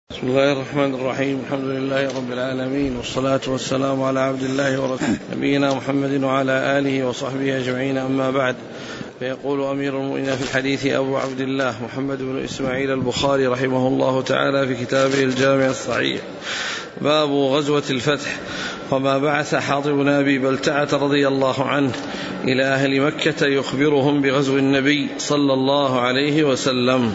بسم الله الرحمن الرحيم. الحمد لله رب العالمين، والصلاة والسلام على عبد الله ورسوله نبينا محمد وعلى آله وصحبه أجمعين، أما بعد. فيقول أمير المؤمنين في الحديث أبو عبد الله محمد بن إسماعيل البخاري رحمه الله تعالى في كتابه الجامع الصحيح: باب غزوة الفتح. وما بعث حاطب بن أبي بلتعة رضي الله عنه إلى أهل مكة يخبرهم بغزو النبي صلى الله عليه وسلم.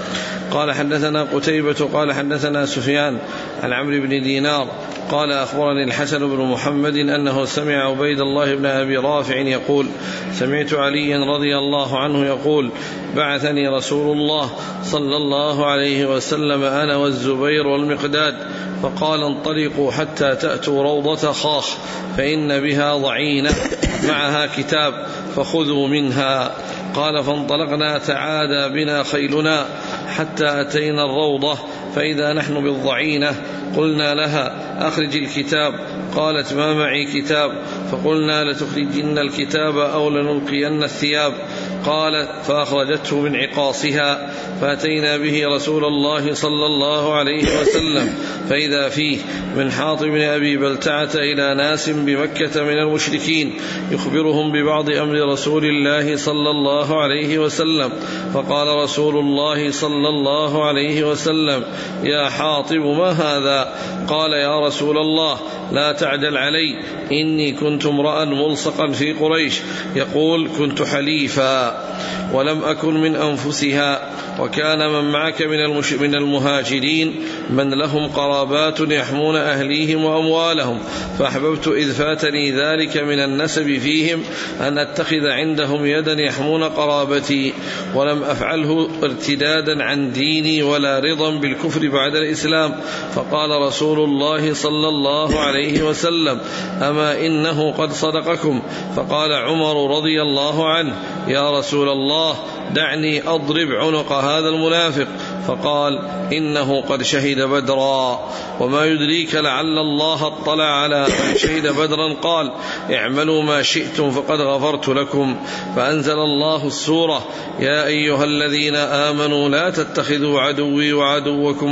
قال حدثنا قتيبة قال حدثنا سفيان عن عمرو بن دينار قال أخبرني الحسن بن محمد أنه سمع عبيد الله بن أبي رافع يقول: سمعت عليا رضي الله عنه يقول: بعثني رسول الله صلى الله عليه وسلم أنا والزبير والمقداد، فقال: انطلقوا حتى تأتوا روضة خاخ فإن بها ضعينة معها كتاب فخذوا منها. قال: فانطلقنا تعادى بنا خيلنا حتى أتينا الروضة، فإذا نحن بالضعينة. قلنا لها: أخرج الكتاب. قالت: ما معي كتاب. فقلنا: لتخرجن الكتاب أو لنلقين الثياب. قالت: فأخرجته من عقاصها، فأتينا به رسول الله صلى الله عليه وسلم، فإذا فيه من حاطب بن أبي بلتعة إلى ناس بمكة من المشركين يخبرهم ببعض أمر رسول الله صلى الله عليه وسلم. فقال رسول الله صلى الله عليه وسلم: يا حاطب، ما هذا؟ قال: يا رسول الله، لا تعجل علي، إني كنت امرأ ملصقا في قريش، يقول: كنت حليفا ولم أكن من أنفسها، وكان من معك من المهاجرين من لهم قرابات يحمون أهليهم وأموالهم، فأحببت إذ فاتني ذلك من النسب فيهم أن أتخذ عندهم يدا يحمون قرابتي، ولم أفعله ارتدادا عن ديني ولا رضا بالكفر بعد الإسلام. فقال رسول الله صلى الله عليه وسلم: أما إنه قد صدقكم. فقال عمر رضي الله عنه: يا رسول الله، دعني أضرب عنق هذا المنافق. فقال: إنه قد شهد بدرا، وما يدريك لعل الله اطلع على من شهد بدرا. قال: اعملوا ما شئتم فقد غفرت لكم. فأنزل الله السورة: يا أيها الذين آمنوا لا تتخذوا عدوي وعدوكم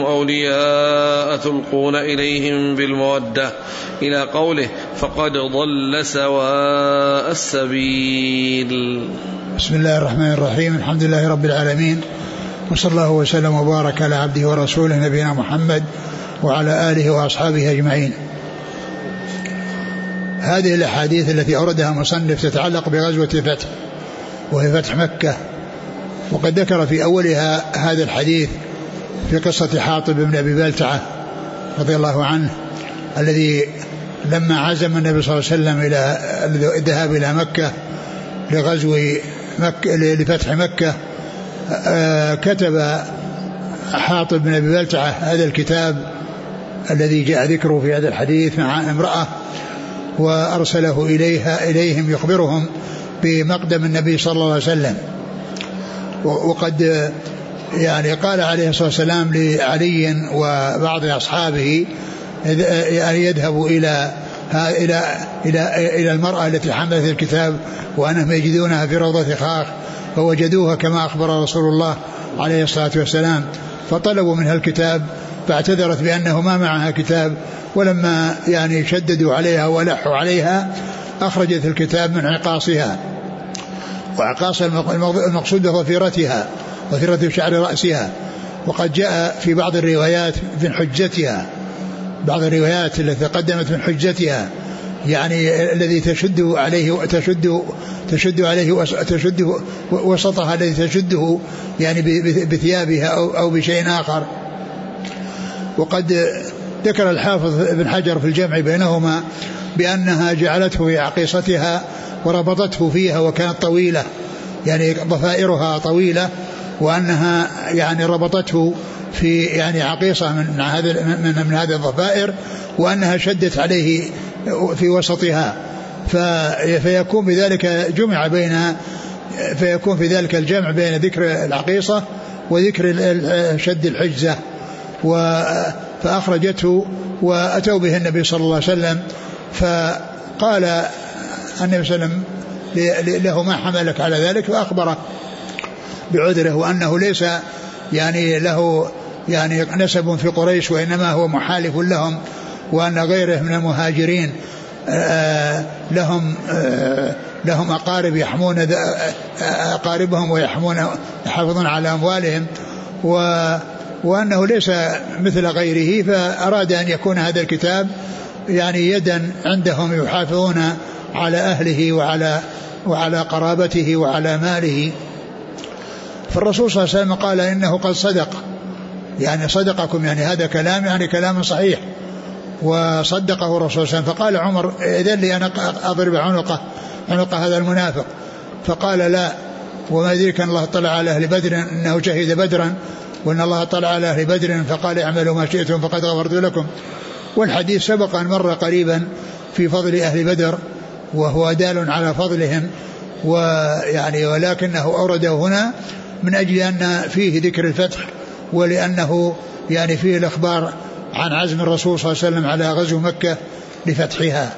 أولياء تلقون إليهم بالمودة، إلى قوله: فقد ضل سواء السبيل. بسم الله الرحمن الرحيم. الحمد لله رب العالمين، وصلى الله وسلم وبارك على عبده ورسوله نبينا محمد وعلى آله وأصحابه أجمعين. هذه الأحاديث التي أوردها المصنف تتعلق بغزوة الفتح، وهي فتح مكة. وقد ذكر في أولها هذا الحديث في قصة حاطب بن أبي بلتعة رضي الله عنه، الذي لما عزم النبي صلى الله عليه وسلم إلى الذهاب إلى مكة لغزو مكة لفتح مكة، كتب حاطب بن أبي بلتعة هذا الكتاب الذي جاء ذكره في هذا الحديث مع امرأة، وأرسله إليهم يخبرهم بمقدم النبي صلى الله عليه وسلم. وقد يعني قال عليه الصلاة والسلام لعلي وبعض أصحابه أن يذهبوا إلى المرأة التي حملت الكتاب وأنهم يجدونها في روضة خاخ، فوجدوها كما أخبر رسول الله عليه الصلاة والسلام، فطلبوا منها الكتاب، فاعتذرت بأنه ما معها كتاب. ولما يعني شددوا عليها ولحوا عليها أخرجت الكتاب من عقاصها، وعقاص المقصود ضفيرتها، ضفيرة شعر رأسها. وقد جاء في بعض الروايات من حجتها، بعض الروايات التي تقدمت من حجتها، يعني الذي تشد عليه وسطها، الذي تشده يعني بثيابها أو بشيء آخر. وقد ذكر الحافظ ابن حجر في الجمع بينهما بأنها جعلته في عقيصتها وربطته فيها، وكانت طويلة، يعني ضفائرها طويلة، وأنها يعني ربطته في يعني عقيصة من هذه الضفائر، وأنها شدت عليه في وسطها، فيكون في ذلك الجمع بين ذكر العقيصة وذكر شد الحجزة. فأخرجته وأتوا به النبي صلى الله عليه وسلم، فقال النبي صلى الله عليه وسلم له: ما حملك على ذلك؟ فأخبره بعذره، وأنه ليس يعني له يعني نسب في قريش وإنما هو محالف لهم، وأن غيره من المهاجرين لهم أقارب يحمون أقاربهم يحافظون على أموالهم، وأنه ليس مثل غيره، فأراد أن يكون هذا الكتاب يعني يدا عندهم يحافظون على أهله وعلى قرابته وعلى ماله. فالرسول صلى الله عليه وسلم قال إنه قد صدق، يعني صدقكم، يعني هذا كلام يعني كلام صحيح، وصدقه الرسول صلى الله عليه وسلم. فقال عمر إذن لي أنا أضرب عنق هذا المنافق، فقال لا، وما يدريك أن الله طلع على أهل بدر أنه شهد بدرا، وأن الله طلع على أهل بدر فقال اعملوا ما شئتم فقد غفرت لكم. والحديث سبق أن مر قريبا في فضل أهل بدر، وهو دال على فضلهم، ويعني ولكنه أورده هنا من أجل أن فيه ذكر الفتح، ولأنه يعني فيه الأخبار عن عزم الرسول صلى الله عليه وسلم على غزو مكة لفتحها.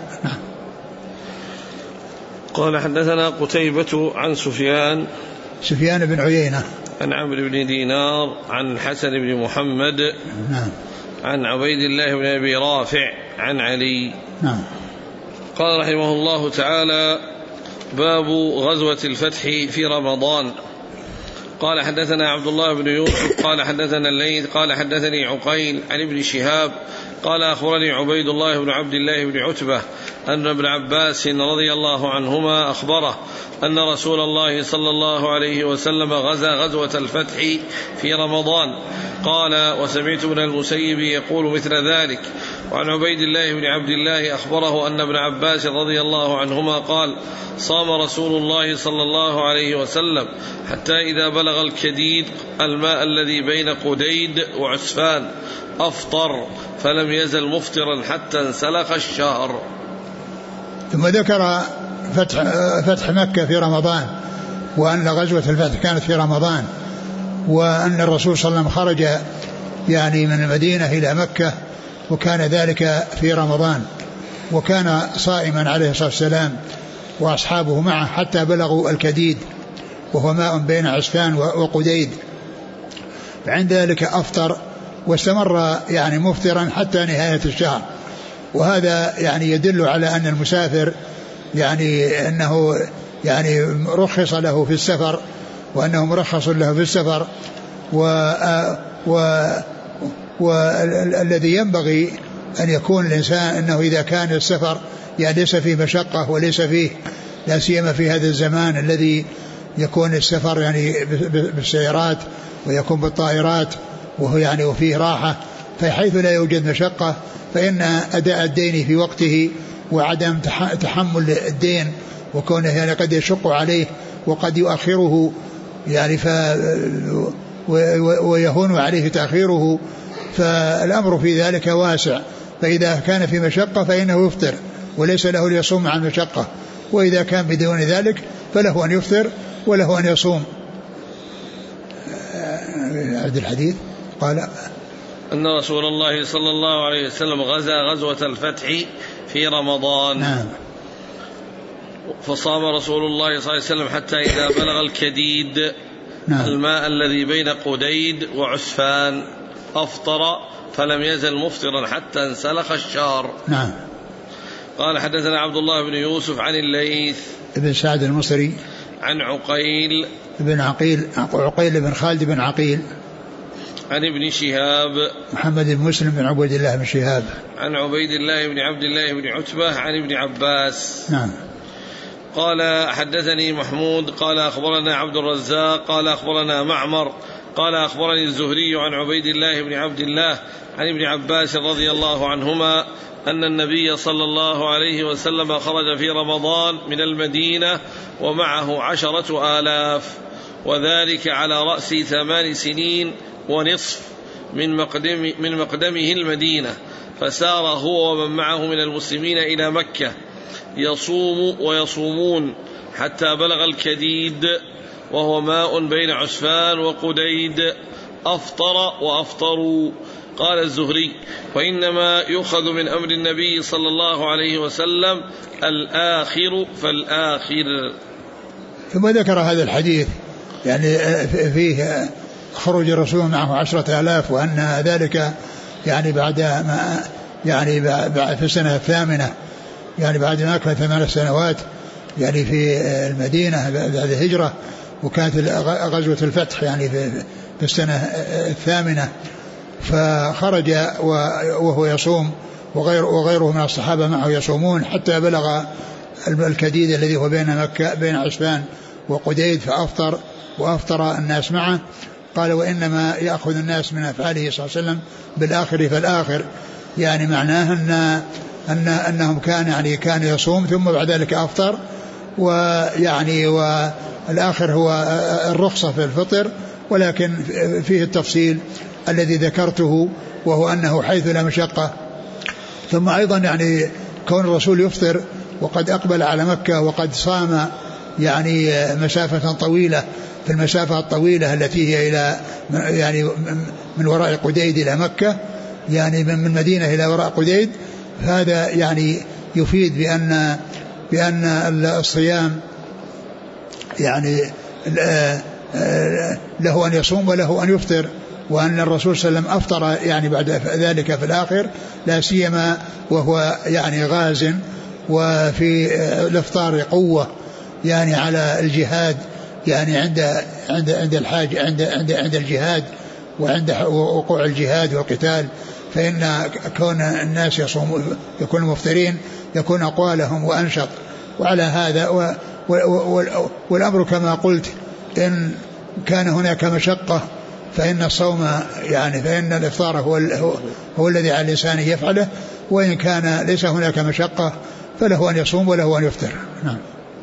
قال حدثنا قتيبة عن سفيان بن عيينة عن عمرو بن دينار عن حسن بن محمد عن عبيد الله بن أبي رافع عن علي. قال رحمه الله تعالى: باب غزوة الفتح في رمضان. قال حدثنا عبد الله بن يوسف قال حدثنا الليث قال حدثني عقيل عن ابن شهاب قال أخبرني عبيد الله بن عبد الله بن عتبة أن ابن عباس رضي الله عنهما أخبره أن رسول الله صلى الله عليه وسلم غزا غزوة الفتح في رمضان. قال: وسمعت ابن المسيب يقول مثل ذلك. وعن عبيد الله بن عبد الله أخبره أن ابن عباس رضي الله عنهما قال: صام رسول الله صلى الله عليه وسلم حتى إذا بلغ الكديد الماء الذي بين قديد وعسفان أفطر فلم يزل مفطرا حتى انسلخ الشهر. ثم ذكر فتح مكة في رمضان، وأن غزوة الفتح كانت في رمضان، وأن الرسول صلى الله عليه وسلم خرج يعني من المدينة إلى مكة، وكان ذلك في رمضان، وكان صائما عليه الصلاة والسلام وأصحابه معه حتى بلغوا الكديد، وهو ماء بين عسفان وقديد. عند ذلك أفطر واستمر يعني مفطرا حتى نهاية الشهر. وهذا يعني يدل على أن المسافر يعني أنه يعني رخص له في السفر، وأنه مرخص له في السفر، والذي ينبغي أن يكون الإنسان أنه إذا كان السفر يعني ليس فيه مشقة وليس فيه، لا سيما في هذا الزمان الذي يكون السفر يعني بالسيارات ويكون بالطائرات، وهو يعني وفيه راحة، فحيث لا يوجد مشقة فإن أداء الدين في وقته وعدم تحمل الدين وكونه يعني قد يشق عليه وقد يؤخره يعني ويهون عليه تأخيره، فالأمر في ذلك واسع. فإذا كان في مشقة فإنه يفطر وليس له ليصوم مع المشقة، وإذا كان بدون ذلك فله أن يفطر وله أن يصوم. عد الحديث. قال أن رسول الله صلى الله عليه وسلم غزا غزوة الفتح في رمضان. نعم. فصام رسول الله صلى الله عليه وسلم حتى إذا بلغ الكديد الماء الذي بين قديد وعسفان أفطر فلم يزل مفطرا حتى انسلخ الشهر. نعم. قال حدثنا عبد الله بن يوسف عن الليث ابن سعد المصري عن عقيل بن خالد بن عقيل عن ابن شهاب محمد بن مسلم بن عبيد الله بن شهاب عن عبيد الله بن عبد الله بن عتبة عن ابن عباس. نعم. قال حدثني محمود قال أخبرنا عبد الرزاق قال أخبرنا معمر قال أخبرني الزهري عن عبيد الله بن عبد الله عن ابن عباس رضي الله عنهما أن النبي صلى الله عليه وسلم خرج في رمضان من المدينة ومعه 10,000، وذلك على رأس 8 سنين ونصف من مقدمه المدينة، فسار هو ومن معه من المسلمين إلى مكة يصوم ويصومون حتى بلغ الكديد وهو ماء بين عسفان وقديد أفطر وأفطروا. قال الزهري: وإنما يؤخذ من أمر النبي صلى الله عليه وسلم الآخر فالآخر. ثم ذكر هذا الحديث يعني فيه خروج الرسول معه 10,000 وأن ذلك يعني بعد ما يعني في السنة الثامنة يعني بعد ما أكمل 8 سنوات يعني في المدينة بعد الهجرة، وكانت غزوة الفتح يعني في السنة الثامنة، فخرج وهو يصوم وغيره من الصحابة معه يصومون حتى بلغ الكديد الذي هو بين عسفان وقديد فأفطر وأفطر الناس معه. قال وإنما يأخذ الناس من أفعاله صلى الله عليه وسلم بالآخر فالآخر، يعني معناه أنهم كان يصوم ثم بعد ذلك أفطر، ويعني والآخر هو الرخصة في الفطر، ولكن فيه التفصيل الذي ذكرته وهو أنه حيث لا مشقة. ثم أيضا يعني كون الرسول يفطر وقد أقبل على مكة وقد صام يعني مسافة طويلة، في المسافة الطويلة التي هي إلى يعني من وراء قديد إلى مكة، يعني من مدينة إلى وراء قديد، هذا يعني يفيد بأن الصيام يعني له أن يصوم وله أن يفطر، وأن الرسول صلى الله عليه وسلم أفطر يعني بعد ذلك في الآخر، لا سيما وهو يعني غاز وفي الإفطار قوة يعني على الجهاد، يعني عند الحاجة عند الجهاد وعند وقوع الجهاد والقتال، فإن كون الناس يكونوا مفطرين يكون أقوالهم وأنشط. وعلى هذا والأمر كما قلت إن كان هناك مشقة فإن الصوم يعني فإن الإفطار هو الذي على الإنسان يفعله، وإن كان ليس هناك مشقة فله أن يصوم وله أن يفطر. نعم.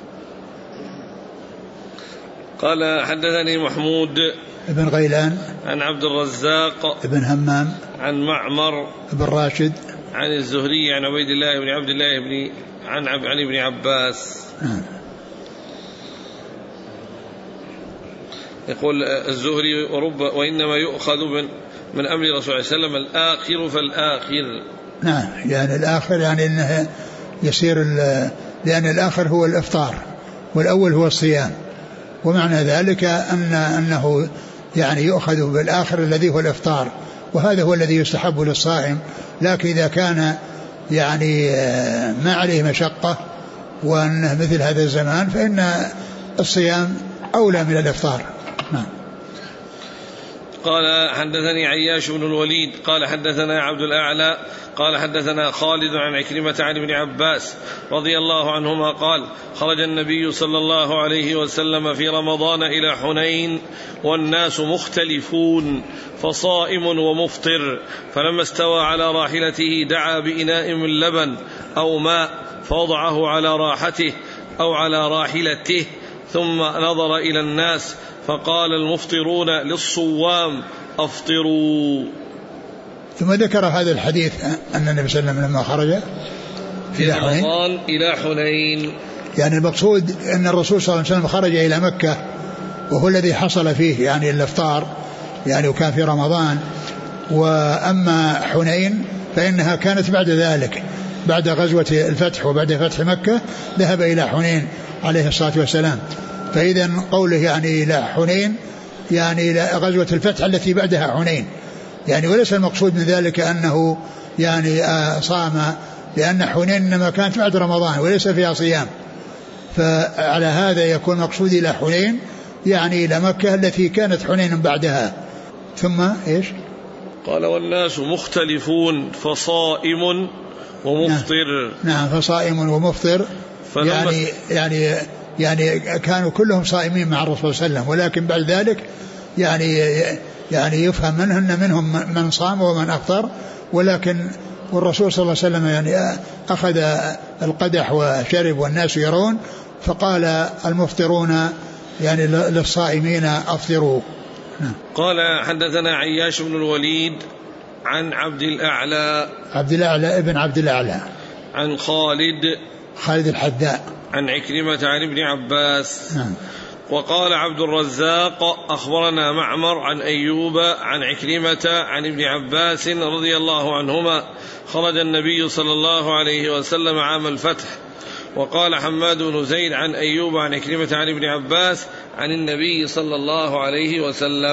قال حدثني محمود بن غيلان عن عبد الرزاق بن همام عن معمر بن راشد عن الزهري عن عبيد الله بن عبد الله عن ابن عباس. يقول الزهري وإنما يؤخذ من أمر رسول الله صلى الله عليه وسلم الآخر فالآخر. نعم، يعني الآخر يعني أنه يصير لأن الآخر هو الإفطار والأول هو الصيام، ومعنى ذلك أنه يعني يؤخذ بالآخر الذي هو الإفطار، وهذا هو الذي يستحب للصائم. لكن إذا كان يعني ما عليه مشقة وأنه مثل هذا الزمان فإن الصيام أولى من الإفطار. نعم. قال حدثني عياش بن الوليد قال حدثنا عبد الأعلى قال حدثنا خالد عن عكرمة عن ابن عباس رضي الله عنهما قال خرج النبي صلى الله عليه وسلم في رمضان إلى حنين والناس مختلفون فصائم ومفطر، فلما استوى على راحلته دعا بإناء من لبن أو ماء فوضعه على راحته أو على راحلته، ثم نظر إلى الناس فقال المفطرون للصوام أفطروا. ثم ذكر هذا الحديث أن النبي صلى الله عليه وسلم لما خرج في رمضان إلى حنين، يعني المقصود أن الرسول صلى الله عليه وسلم خرج إلى مكة وهو الذي حصل فيه يعني الإفطار يعني وكان في رمضان. وأما حنين فإنها كانت بعد ذلك بعد غزوة الفتح وبعد فتح مكة ذهب إلى حنين عليه الصلاة والسلام. فإذا قوله يعني إلى حنين يعني إلى غزوة الفتح التي بعدها حنين، يعني وليس المقصود من ذلك أنه يعني صام، لأن حنين إنما كانت بعد رمضان وليس فيها صيام، فعلى هذا يكون مقصود إلى حنين يعني إلى مكة التي كانت حنين بعدها. ثم إيش قال والناس مختلفون فصائم ومفطر. نعم فصائم ومفطر، يعني كانوا كلهم صائمين مع الرسول صلى الله عليه وسلم، ولكن بعد ذلك يعني يفهم منهم من صام ومن أفطر، ولكن والرسول صلى الله عليه وسلم يعني أخذ القدح وشرب والناس يرون، فقال المفطرون يعني للصائمين أفطروا. قال حدثنا عياش بن الوليد عن عبد الأعلى ابن عبد الأعلى عن خالد الحذاء عن عكرمة عن ابن عباس. وقال عبد الرزاق أخبرنا معمر عن أيوب عن عكرمة عن ابن عباس رضي الله عنهما خرج النبي صلى الله عليه وسلم عام الفتح. وقال حماد بن زيد عن أيوب عن عكرمة عن ابن عباس عن النبي صلى الله عليه وسلم.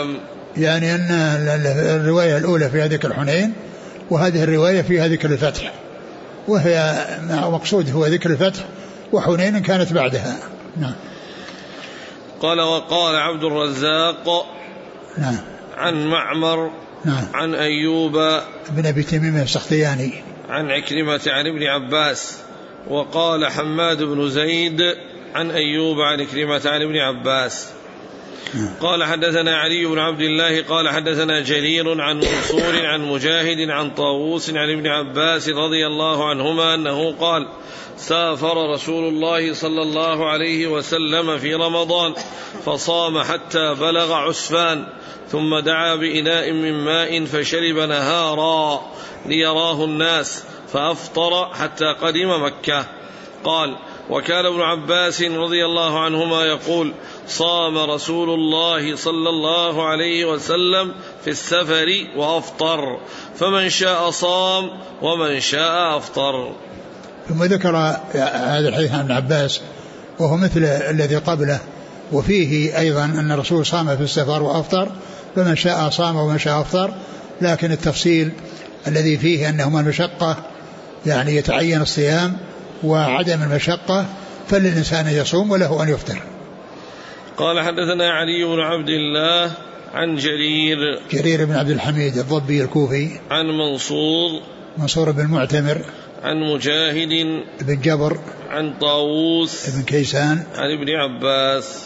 يعني أن الرواية الأولى فيها ذكر حنين، وهذه الرواية فيها ذكر الفتح، وهي مقصود هو ذكر الفتح، وحنين كانت بعدها. نعم. قال وقال عبد الرزاق نعم عن معمر نعم عن أيوب بن أبي تميم السختياني عن عكرمة عن ابن عباس. وقال حماد بن زيد عن أيوب عن عكرمة عن ابن عباس. قال حدثنا علي بن عبد الله قال حدثنا جرير عن منصور عن مجاهد عن طاووس عن ابن عباس رضي الله عنهما أنه قال سافر رسول الله صلى الله عليه وسلم في رمضان فصام حتى بلغ عسفان ثم دعا بإناء من ماء فشرب نهارا ليراه الناس فأفطر حتى قدم مكة. قال وكان ابن عباس رضي الله عنهما يقول صام رسول الله صلى الله عليه وسلم في السفر وأفطر فمن شاء صام ومن شاء أفطر. ثم ذكر هذا الحديث عن ابن عباس وهو مثل الذي قبله، وفيه أيضا أن الرسول صام في السفر وأفطر فمن شاء صام ومن شاء أفطر، لكن التفصيل الذي فيه أنهما المشقة يعني يتعين الصيام وعدم المشقة فللإنسان يصوم وله أن يفطر. قال حدثنا علي بن عبد الله عن جرير بن عبد الحميد الضبي الكوفي عن منصور بن معتمر عن مجاهد بن جبر عن طاووس بن كيسان عن ابن عباس.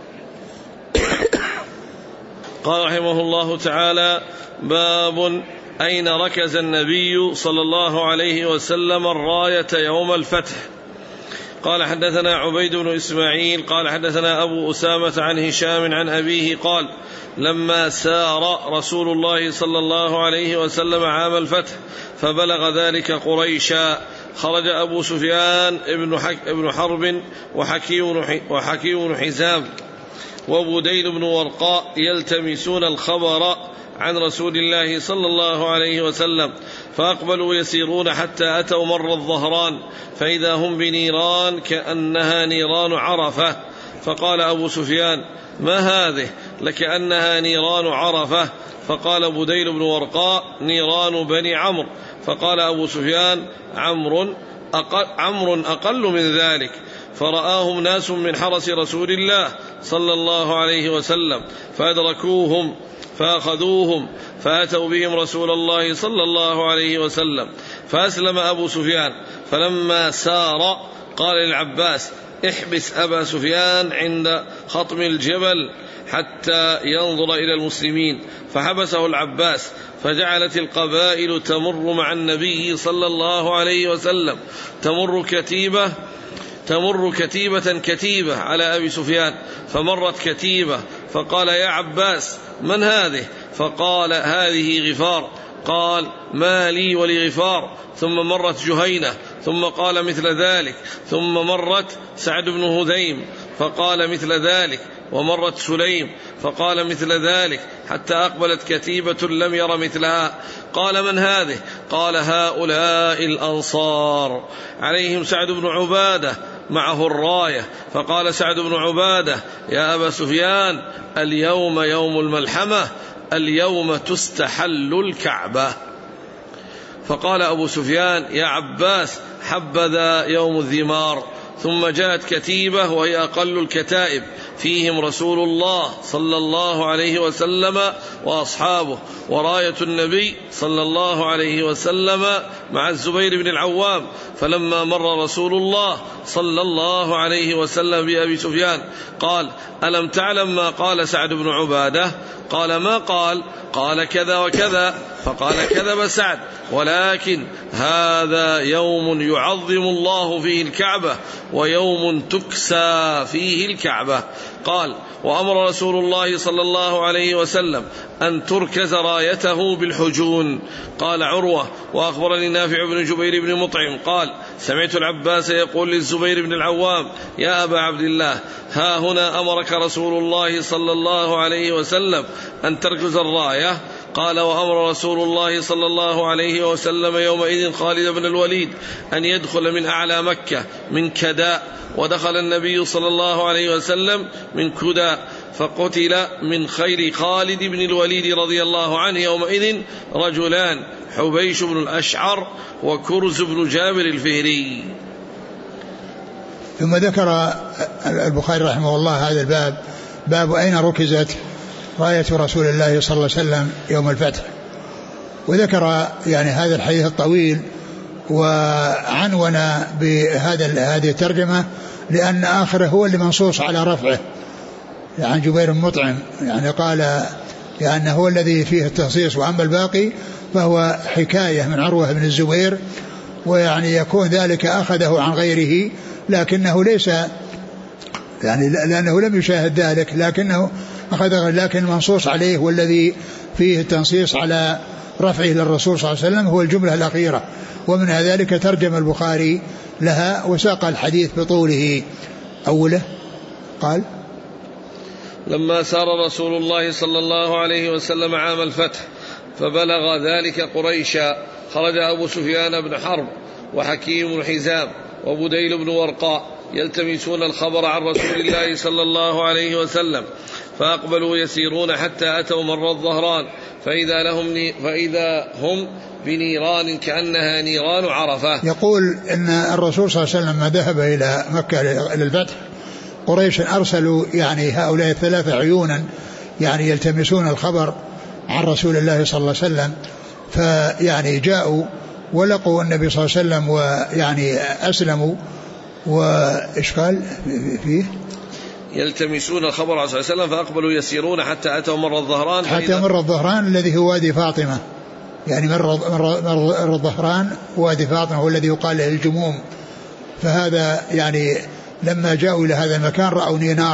قال رحمه الله تعالى باب أين ركز النبي صلى الله عليه وسلم الراية يوم الفتح. قال حدثنا عبيد بن إسماعيل قال حدثنا أبو أسامة عن هشام عن أبيه قال لما سار رسول الله صلى الله عليه وسلم عام الفتح فبلغ ذلك قريشا خرج أبو سفيان ابن حرب وحكي بن حزام وبديل بن ورقاء يلتمسون الخبر عن رسول الله صلى الله عليه وسلم فأقبلوا يسيرون حتى أتوا مر الظهران فإذا هم بنيران كأنها نيران عرفة. فقال أبو سفيان ما هذه لكأنها نيران عرفة. فقال بديل بن ورقاء نيران بني عمرو. فقال أبو سفيان عمرو أقل من ذلك. فرآهم ناس من حرس رسول الله صلى الله عليه وسلم فأدركوهم فأخذوهم فأتوا بهم رسول الله صلى الله عليه وسلم فأسلم أبو سفيان. فلما سار قال للعباس احبس أبا سفيان عند خطم الجبل حتى ينظر إلى المسلمين. فحبسه العباس فجعلت القبائل تمر مع النبي صلى الله عليه وسلم تمر كتيبة على أبي سفيان فمرت كتيبة فقال يا عباس من هذه؟ فقال هذه غفار. قال ما لي ولغفار. ثم مرت جهينة ثم قال مثل ذلك. ثم مرت سعد بن هذيم فقال مثل ذلك. ومرت سليم فقال مثل ذلك حتى أقبلت كتيبة لم ير مثلها. قال من هذه؟ قال هؤلاء الأنصار عليهم سعد بن عبادة معه الراية. فقال سعد بن عبادة يا أبا سفيان اليوم يوم الملحمة اليوم تستحل الكعبة. فقال أبو سفيان يا عباس حبذا يوم الذمار. ثم جاءت كتيبة وهي أقل الكتائب فيهم رسول الله صلى الله عليه وسلم وأصحابه وراية النبي صلى الله عليه وسلم مع الزبير بن العوام. فلما مر رسول الله صلى الله عليه وسلم بأبي سفيان قال ألم تعلم ما قال سعد بن عبادة؟ قال ما قال؟ قال كذا وكذا. فقال كذب سعد ولكن هذا يوم يعظم الله فيه الكعبة ويوم تكسى فيه الكعبة. قال وأمر رسول الله صلى الله عليه وسلم أن تركز رايته بالحجون. قال عروة وأخبرني نافع بن جبير بن مطعم قال سمعت العباس يقول للزبير بن العوام يا أبا عبد الله ها هنا أمرك رسول الله صلى الله عليه وسلم أن تركز الراية. قال وأمر رسول الله صلى الله عليه وسلم يومئذ خالد بن الوليد أن يدخل من أعلى مكة من كداء ودخل النبي صلى الله عليه وسلم من كداء. فقتل من خير خالد بن الوليد رضي الله عنه يومئذ رجلان حبيش بن الأشعر وكرز بن جابر الفهري. ثم ذكر البخاري رحمه الله هذا الباب، باب أين ركزت راية رسول الله صلى الله عليه وسلم يوم الفتح، وذكر يعني هذا الحديث الطويل وعنون هذه الترجمة لأن آخره هو اللي منصوص على رفعه عن جبير المطعم، يعني قال لأنه هو الذي فيه التخصيص، وأما الباقي فهو حكاية من عروة بن الزبير، ويعني يكون ذلك أخذه عن غيره لكنه ليس يعني لأنه لم يشاهد ذلك لكنه أخذه، لكن المنصوص عليه والذي فيه التنصيص على رفعه للرسول صلى الله عليه وسلم هو الجملة الأخيرة، ومن ذلك ترجم البخاري لها وساق الحديث بطوله. أوله قال لما سار رسول الله صلى الله عليه وسلم عام الفتح فبلغ ذلك قريشا خرج أبو سفيان بن حرب وحكيم بن حزام وبديل بن ورقاء يلتمسون الخبر عن رسول الله صلى الله عليه وسلم، فأقبلوا يسيرون حتى أتوا مر الظهران فإذا هم بنيران كأنها نيران عرفة. يقول إن الرسول صلى الله عليه وسلم ما ذهب إلى مكة للفتح قريش أرسلوا يعني هؤلاء الثلاثة عيونا يعني يلتمسون الخبر عن رسول الله صلى الله عليه وسلم، فيعني جاءوا ولقوا النبي صلى الله عليه وسلم ويعني أسلموا. وإيش قال فيه؟ يلتمسون الخبر عن صلى الله عليه وسلم فأقبلوا يسيرون حتى أتوا مر الظهران حتى مر الظهران الذي هو وادي فاطمة، يعني مر الظهران وادي فاطمة هو الذي يقال له الجموم. فهذا يعني لما جاءوا إلى هذا المكان رأوا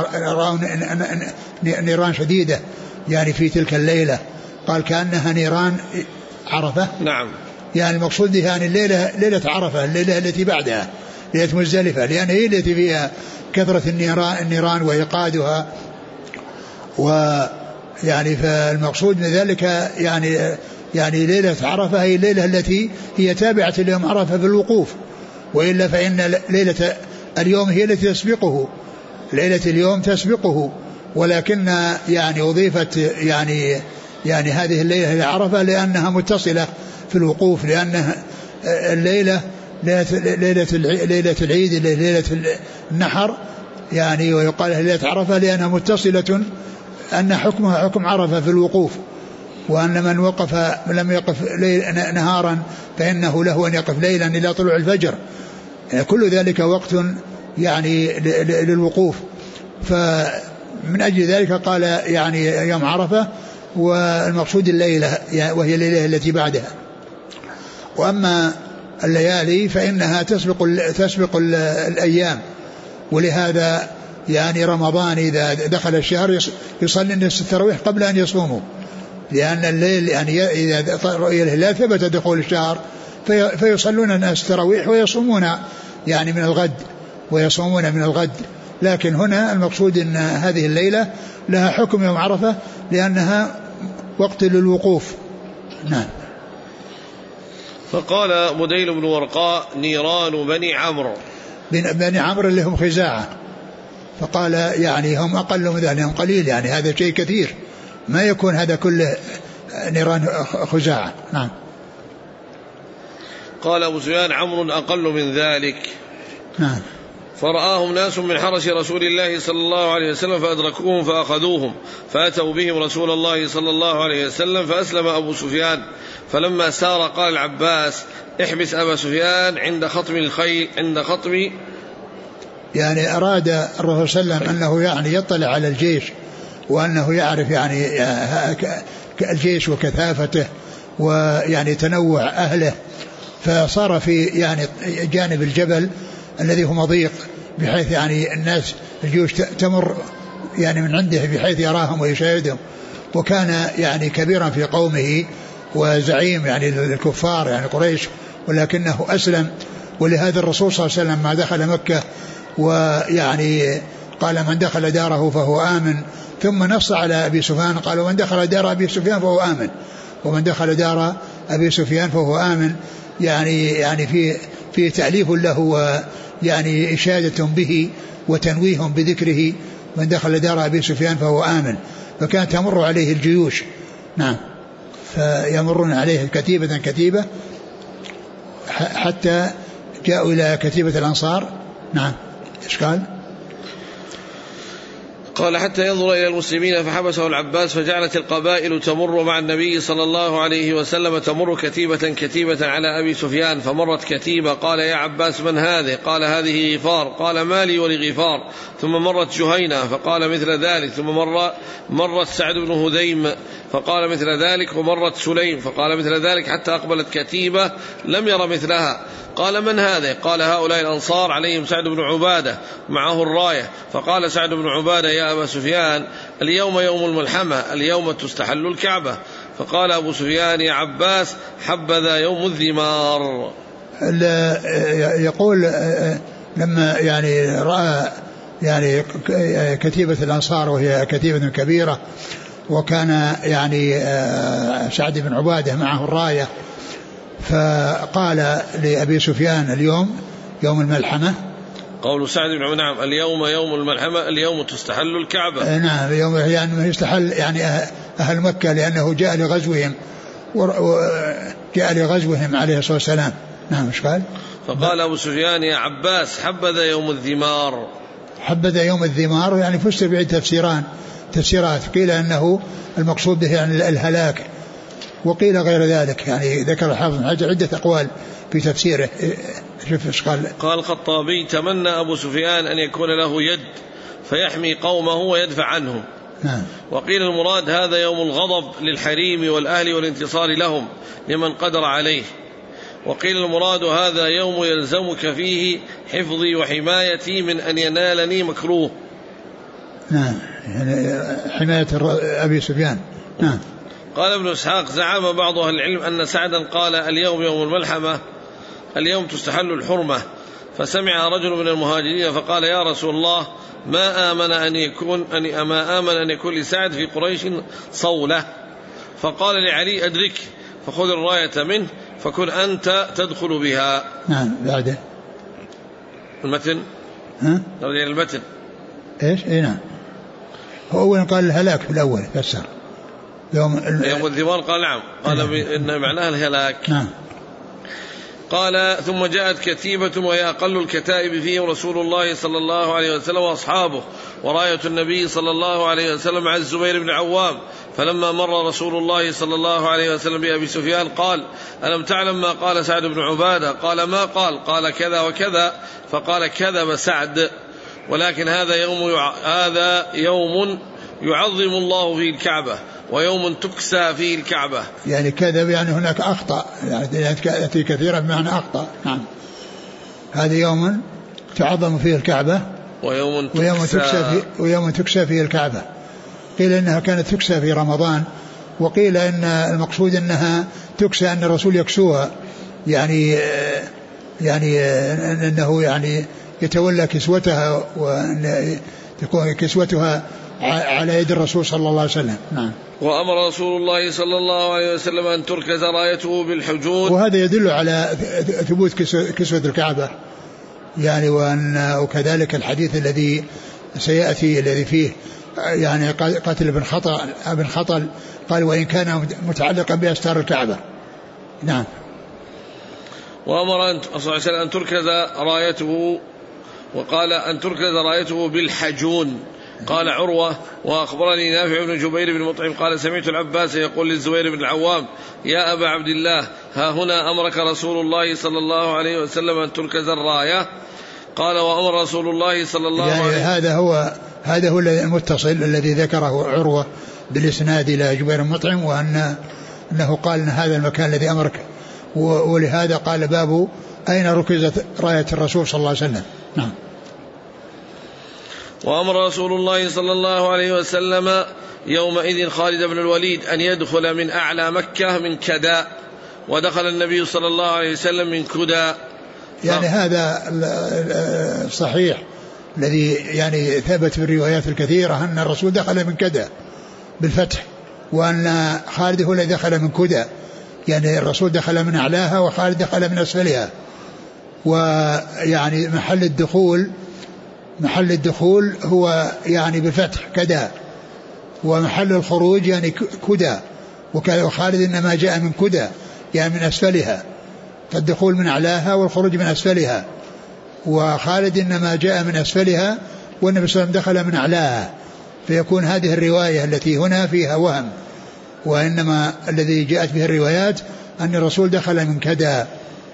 نيران شديدة يعني في تلك الليلة، قال كأنها نيران عرفة. نعم، يعني المقصود بها يعني ليلة عرفة، الليلة التي بعدها ليلة مزدلفة، لأن هي التي فيها كثرة النيران وإيقادها. ويعني فالمقصود من ذلك يعني ليلة عرفة هي الليلة التي هي تابعة ليوم عرفة في الوقوف، وإلا فإن ليلة اليوم هي التي تسبقه، ليلة اليوم تسبقه، ولكن يعني أضيفت يعني هذه الليلة إلى عرفة لأنها متصلة في الوقوف، لأن الليلة ليلة العيد ليلة النحر يعني، ويقال ليلة عرفة لأنها متصلة أن حكمها حكم عرفة في الوقوف، وأن من وقف لم يقف نهارا فإنه له أن يقف ليلا إلى طلوع الفجر، يعني كل ذلك وقت يعني للوقوف. فمن أجل ذلك قال يعني يوم عرفة، والمقصود الليلة وهي الليلة التي بعدها. وأما الليالي فإنها تسبق الأيام، ولهذا يعني رمضان إذا دخل الشهر يصلي الناس التراويح قبل أن يصوموا، لأن الليل يعني إذا رؤي الهلال ثبت دخول الشهر فيصلون الناس التراويح ويصومون يعني من الغد. لكن هنا المقصود أن هذه الليلة لها حكم يوم عرفة لأنها وقت للوقوف. نعم. فقال بديل بن ورقاء نيران بني عمرو اللي هم خزاعة، فقال يعني هم أقل من ذلك، هم قليل، يعني هذا شيء كثير، ما يكون هذا كله نيران خزاعة. نعم. قال أبو سفيان عمرو أقل من ذلك. نعم. فرآهم ناس من حرس رسول الله صلى الله عليه وسلم فأدركوهم فأخذوهم فأتوا بهم رسول الله صلى الله عليه وسلم فأسلم أبو سفيان. فلما سار قال العباس احبس أبا سفيان عند خطم الخيل يعني أراد الرسول صلى الله عليه وسلم أنه يعني يطلع على الجيش وأنه يعرف يعني الجيش وكثافته ويعني تنوع أهله، فصار في يعني جانب الجبل الذي هو مضيق بحيث يعني الناس الجيوش تمر يعني من عنده بحيث يراهم ويشاهدهم، وكان يعني كبيرا في قومه وزعيم يعني للكفار يعني قريش، ولكنه أسلم. ولهذا الرسول صلى الله عليه وسلم ما دخل مكة ويعني قال من دخل داره فهو آمن، ثم نص على أبي سفيان قال ومن دخل دار أبي سفيان فهو آمن، ومن دخل دار أبي سفيان فهو آمن، يعني في تأليف له ويعني إشادة به وتنويه بذكره من دخل دار أبي سفيان فهو آمن، فكانت تمر عليه الجيوش. نعم، فيمرون عليه كتيبة كتيبة حتى جاءوا إلى كتيبة الأنصار. نعم، إيش قال؟ قال حتى ينظر إلى المسلمين فحبسه العباس، فجعلت القبائل تمر مع النبي صلى الله عليه وسلم، تمر كتيبة كتيبة على أبي سفيان، فمرت كتيبة قال يا عباس من هذه؟ قال هذه غفار. قال ما لي ولغفار؟ ثم مرت جهينة فقال مثل ذلك، ثم مرت سعد بن هذيم فقال مثل ذلك، ومرت سليم فقال مثل ذلك، حتى أقبلت كتيبة لم ير مثلها. قال من هذا؟ قال هؤلاء الأنصار عليهم سعد بن عبادة معه الراية. فقال سعد بن عبادة يا أبا سفيان اليوم يوم الملحمة، اليوم تستحل الكعبة. فقال أبو سفيان يا عباس حبذا يوم الذمار. يقول لما يعني رأى يعني كتيبة الأنصار وهي كتيبة كبيرة، وكان يعني سعد بن عبادة معه الراية، فقال لأبي سفيان اليوم يوم الملحمة. قول سعد بن عبادة نعم اليوم يوم الملحمة، اليوم تستحل الكعبة. نعم، اليوم يعني يستحل يعني أهل مكة، لأنه جاء لغزوهم عليه الصلاة والسلام. نعم، ايش قال؟ فقال أبو سفيان يا عباس حبذا يوم الذمار. حبذا يوم الذمار يعني فسر بعدة تفسيرات، قيل أنه المقصود به يعني الهلاك، وقيل غير ذلك، يعني ذكر الحافظ بن حجر عدة أقوال في تفسيره. شوف ايش قال. قال الخطابي تمنى أبو سفيان أن يكون له يد فيحمي قومه ويدفع عنهم. وقيل المراد هذا يوم الغضب للحريم والأهل والانتصار لهم لمن قدر عليه. وقيل المراد هذا يوم يلزمك فيه حفظي وحمايتي من أن ينالني مكروه. نعم، يعني حماية أبي سفيان. نعم. قال ابن إسحاق زعم بعض أهل العلم أن سعدا قال اليوم يوم الملحمة، اليوم تستحل الحرمة، فسمع رجل من المهاجرين فقال يا رسول الله ما آمن أن يكون لسعد في قريش صولة. فقال لعلي أدرك فخذ الراية منه فكن أنت تدخل بها. نعم. بعده المتن نرجع المتن إيش؟ نعم، هو أولا قال الهلاك في الأول فسر يوم الذمار، قال نعم، قال إن معناها الهلاك. نعم. قال ثم جاءت كتيبة وهي أقل الكتائب فيهم رسول الله صلى الله عليه وسلم وأصحابه، وراية النبي صلى الله عليه وسلم مع الزبير بن عوام. فلما مر رسول الله صلى الله عليه وسلم بأبي سفيان قال ألم تعلم ما قال سعد بن عبادة؟ قال ما قال؟ قال كذا وكذا. فقال كذب سعد، ولكن هذا يوم يعظم الله فيه الكعبة ويوم تكسى فيه الكعبة. يعني كذب يعني هناك أخطأ، يعني يأتي كثيرا بمعنى أخطأ. نعم، هذا يوم تعظم فيه الكعبة ويوم تكسى فيه الكعبة. قيل إنها كانت تكسى في رمضان، وقيل إن المقصود إنها تكسى أن الرسول يكسوها، يعني أنه يعني يتولى كسوتها، وأن تكون كسوتها على يد الرسول صلى الله عليه وسلم. نعم. وأمر رسول الله صلى الله عليه وسلم أن تركز رايته بالحجون، وهذا يدل على ثبوت كسوة الكعبة يعني، وكذلك الحديث الذي سيأتي الذي فيه يعني قتل ابن خطل قال وإن كان متعلقا بأستار الكعبة. نعم. وأمر صلى الله عليه وسلم أن تركز رايته، وقال أن تركز رايته بالحجون. قال عروة وأخبرني نافع بن جبير بن مطعم قال سمعت العباس يقول للزبير بن العوام يا أبا عبد الله ها هنا أمرك رسول الله صلى الله عليه وسلم أن تركز الراية؟ قال وأمر رسول الله صلى الله عليه وسلم. هذا هو المتصل الذي ذكره عروة بالإسناد إلى جبير بن مطعم، وأنه قال إن هذا المكان الذي أمرك، ولهذا قال باب أين ركزت راية الرسول صلى الله عليه وسلم. نعم. وأمر رسول الله صلى الله عليه وسلم يومئذ خالد بن الوليد أن يدخل من أعلى مكة من كدا، ودخل النبي صلى الله عليه وسلم من كدا. يعني هذا الصحيح الذي يعني ثبت في الروايات الكثيرة أن الرسول دخل من كدا بالفتح، وأن خالد هو الذي دخل من كدا، يعني الرسول دخل من أعلاها وخالد دخل من أسفلها. ويعني محل الدخول محل الدخول هو يعني بفتح كدا، ومحل الخروج يعني كدا، وخالد إنما جاء من كدا يعني من أسفلها، فالدخول من أعلاها والخروج من أسفلها، وخالد إنما جاء من أسفلها والنبي صلى الله عليه وسلم دخل من أعلاها، فيكون هذه الرواية التي هنا فيها وهم، وإنما الذي جاءت به الروايات أن الرسول دخل من كدا.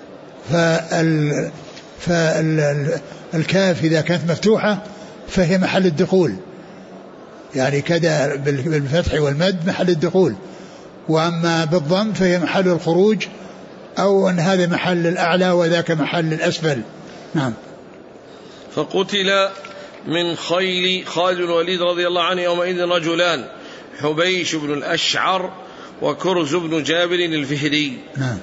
فالكاف إذا كانت مفتوحة فهي محل الدخول، يعني كدا بالفتح والمد محل الدخول، وأما بالضم فهي محل الخروج، أو أن هذا محل الأعلى وذاك محل الأسفل. نعم. فقتل من خيل خالد بن الوليد رضي الله عنه يومئذ رجلان، حبيش بن الأشعر وكرز بن جابر الفهري. نعم.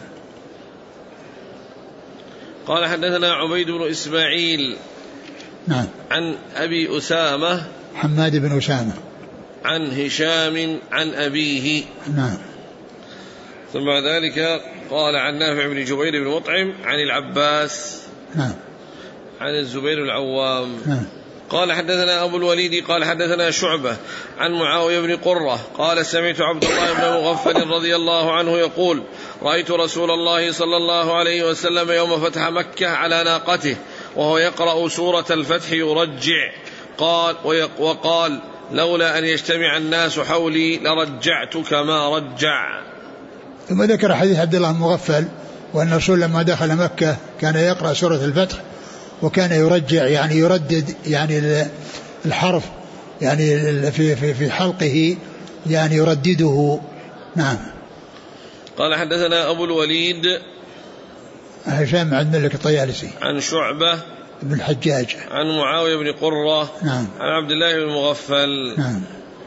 قال حدثنا عبيد بن إسماعيل. نعم. عن أبي أسامة حماد بن أسامة عن هشام عن أبيه. نعم. ثم بعد ذلك قال عن نافع بن جبير بن مطعم عن العباس. نعم. عن الزبير العوام. نعم. قال حدثنا أبو الوليد قال حدثنا شعبة عن معاوية بن قرة قال سمعت عبد الله بن مغفل رضي الله عنه يقول رأيت رسول الله صلى الله عليه وسلم يوم فتح مكة على ناقته وهو يقرأ سورة الفتح يرجع، وقال لولا أن يجتمع الناس حولي لرجعت كما رجع. ثم ذكر حديث عبد الله المغفل وأن الرسول لما دخل مكة كان يقرأ سورة الفتح وكان يرجع يعني يردد يعني الحرف يعني في حلقه يعني يردده. نعم. قال حدثنا أبو الوليد هشام عن ملك الطيالسي عن شعبة بن الحجاج عن معاوية بن قرة. نعم. عن عبد الله بن مغفل. نعم.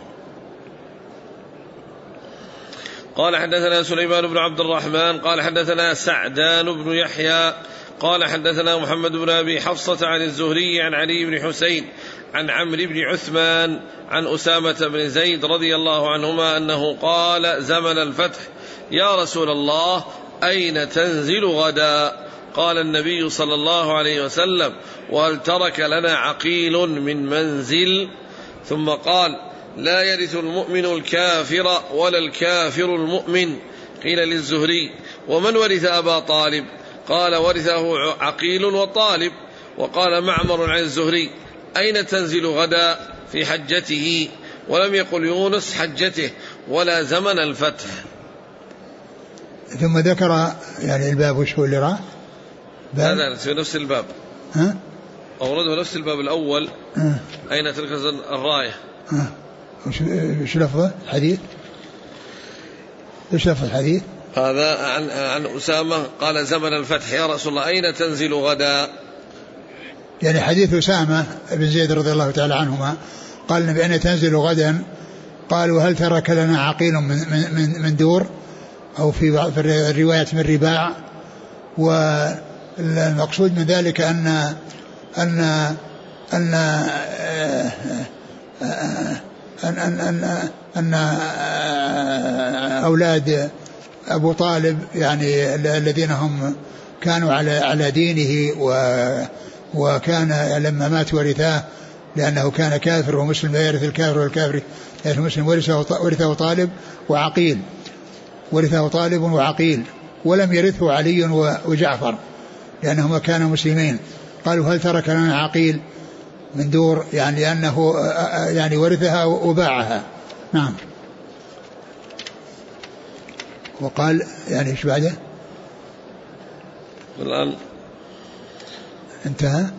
قال حدثنا سليمان بن عبد الرحمن قال حدثنا سعدان بن يحيى قال حدثنا محمد بن أبي حفصة عن الزهري عن علي بن حسين عن عمرو بن عثمان عن أسامة بن زيد رضي الله عنهما أنه قال زمن الفتح يا رسول الله أين تنزل غدا؟ قال النبي صلى الله عليه وسلم وهل ترك لنا عقيل من منزل؟ ثم قال لا يرث المؤمن الكافر ولا الكافر المؤمن. قيل للزهري ومن ورث أبا طالب؟ قال ورثه عقيل وطالب. وقال معمر عن الزهري أين تنزل غدا؟ في حجته. ولم يقل يونس حجته ولا زمن الفتح. ثم ذكر يعني الباب وش هو اللي راه؟ هذا في نفس الباب. أورده نفس الباب الأول. أين تركز الراية؟ وش لفظه الحديث؟ ايش لفظ الحديث؟ هذا عن أسامة قال زمن الفتح يا رسول الله أين تنزل غدا؟ يعني حديث أسامة بن زيد رضي الله تعالى عنهما قال النبي أين تنزل غدا؟ قال وهل ترك لنا عقيل من دور أو في بعض الروايات من رباع. والمقصود من ذلك أن أولاد أبو طالب يعني الذين هم كانوا على دينه وكان لما مات ورثاه لأنه كان كافر ومسلم لا يرث الكافر والكافر يرث المسلم ورثه طالب وعقيل ورثه طالب وعقيل ولم يرثه علي وجعفر لأنهما كانوا مسلمين. قالوا هل ترك لنا عقيل من دور يعني لأنه يعني ورثها وباعها. نعم. وقال يعني ايش بعده؟ الآن انتهى.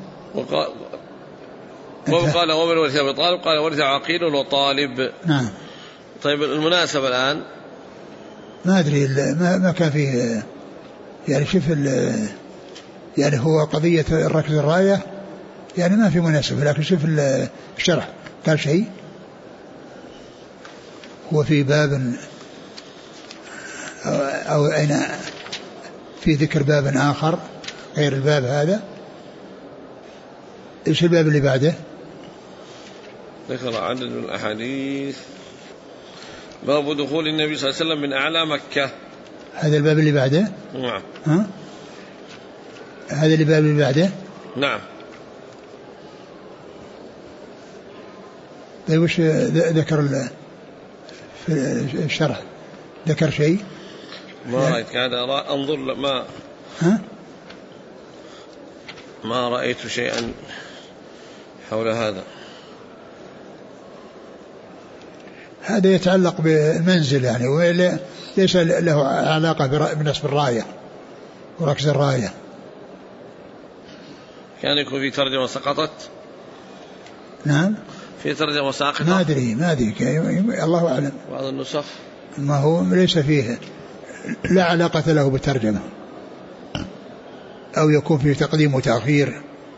وقال ومن ورث أبي طالب؟ قال ورث عقيل وطالب. نعم. طيب المناسبة الآن ما أدري ما كان فيه يعني شوف يعني هو قضية الركز الراية يعني ما في مناسبة، لكن شوف الشرح قال شيء هو في باب أو أين في ذكر باب آخر غير الباب هذا. إيش الباب اللي بعده؟ ذكر عدد من الأحاديث باب دخول النبي صلى الله عليه وسلم من أعلى مكة. هذا الباب اللي بعده. نعم. هذا الباب اللي بعده. نعم. طيب وش ذكر في الشرح؟ ذكر شيء؟ ما رأيت قاعد أنظر ما رأيت شيئا حول هذا. هذا يتعلق بالمنزل يعني، وليس له علاقة بنصب الراية وركز الراية. كان يكون في ترجمة سقطت. نعم في ترجمة ساقطة. ما أدري الله أعلم. بعض النسخ ما هو ليس فيه، لا علاقة له بالترجمة، أو يكون فيه تقديم وتأخير،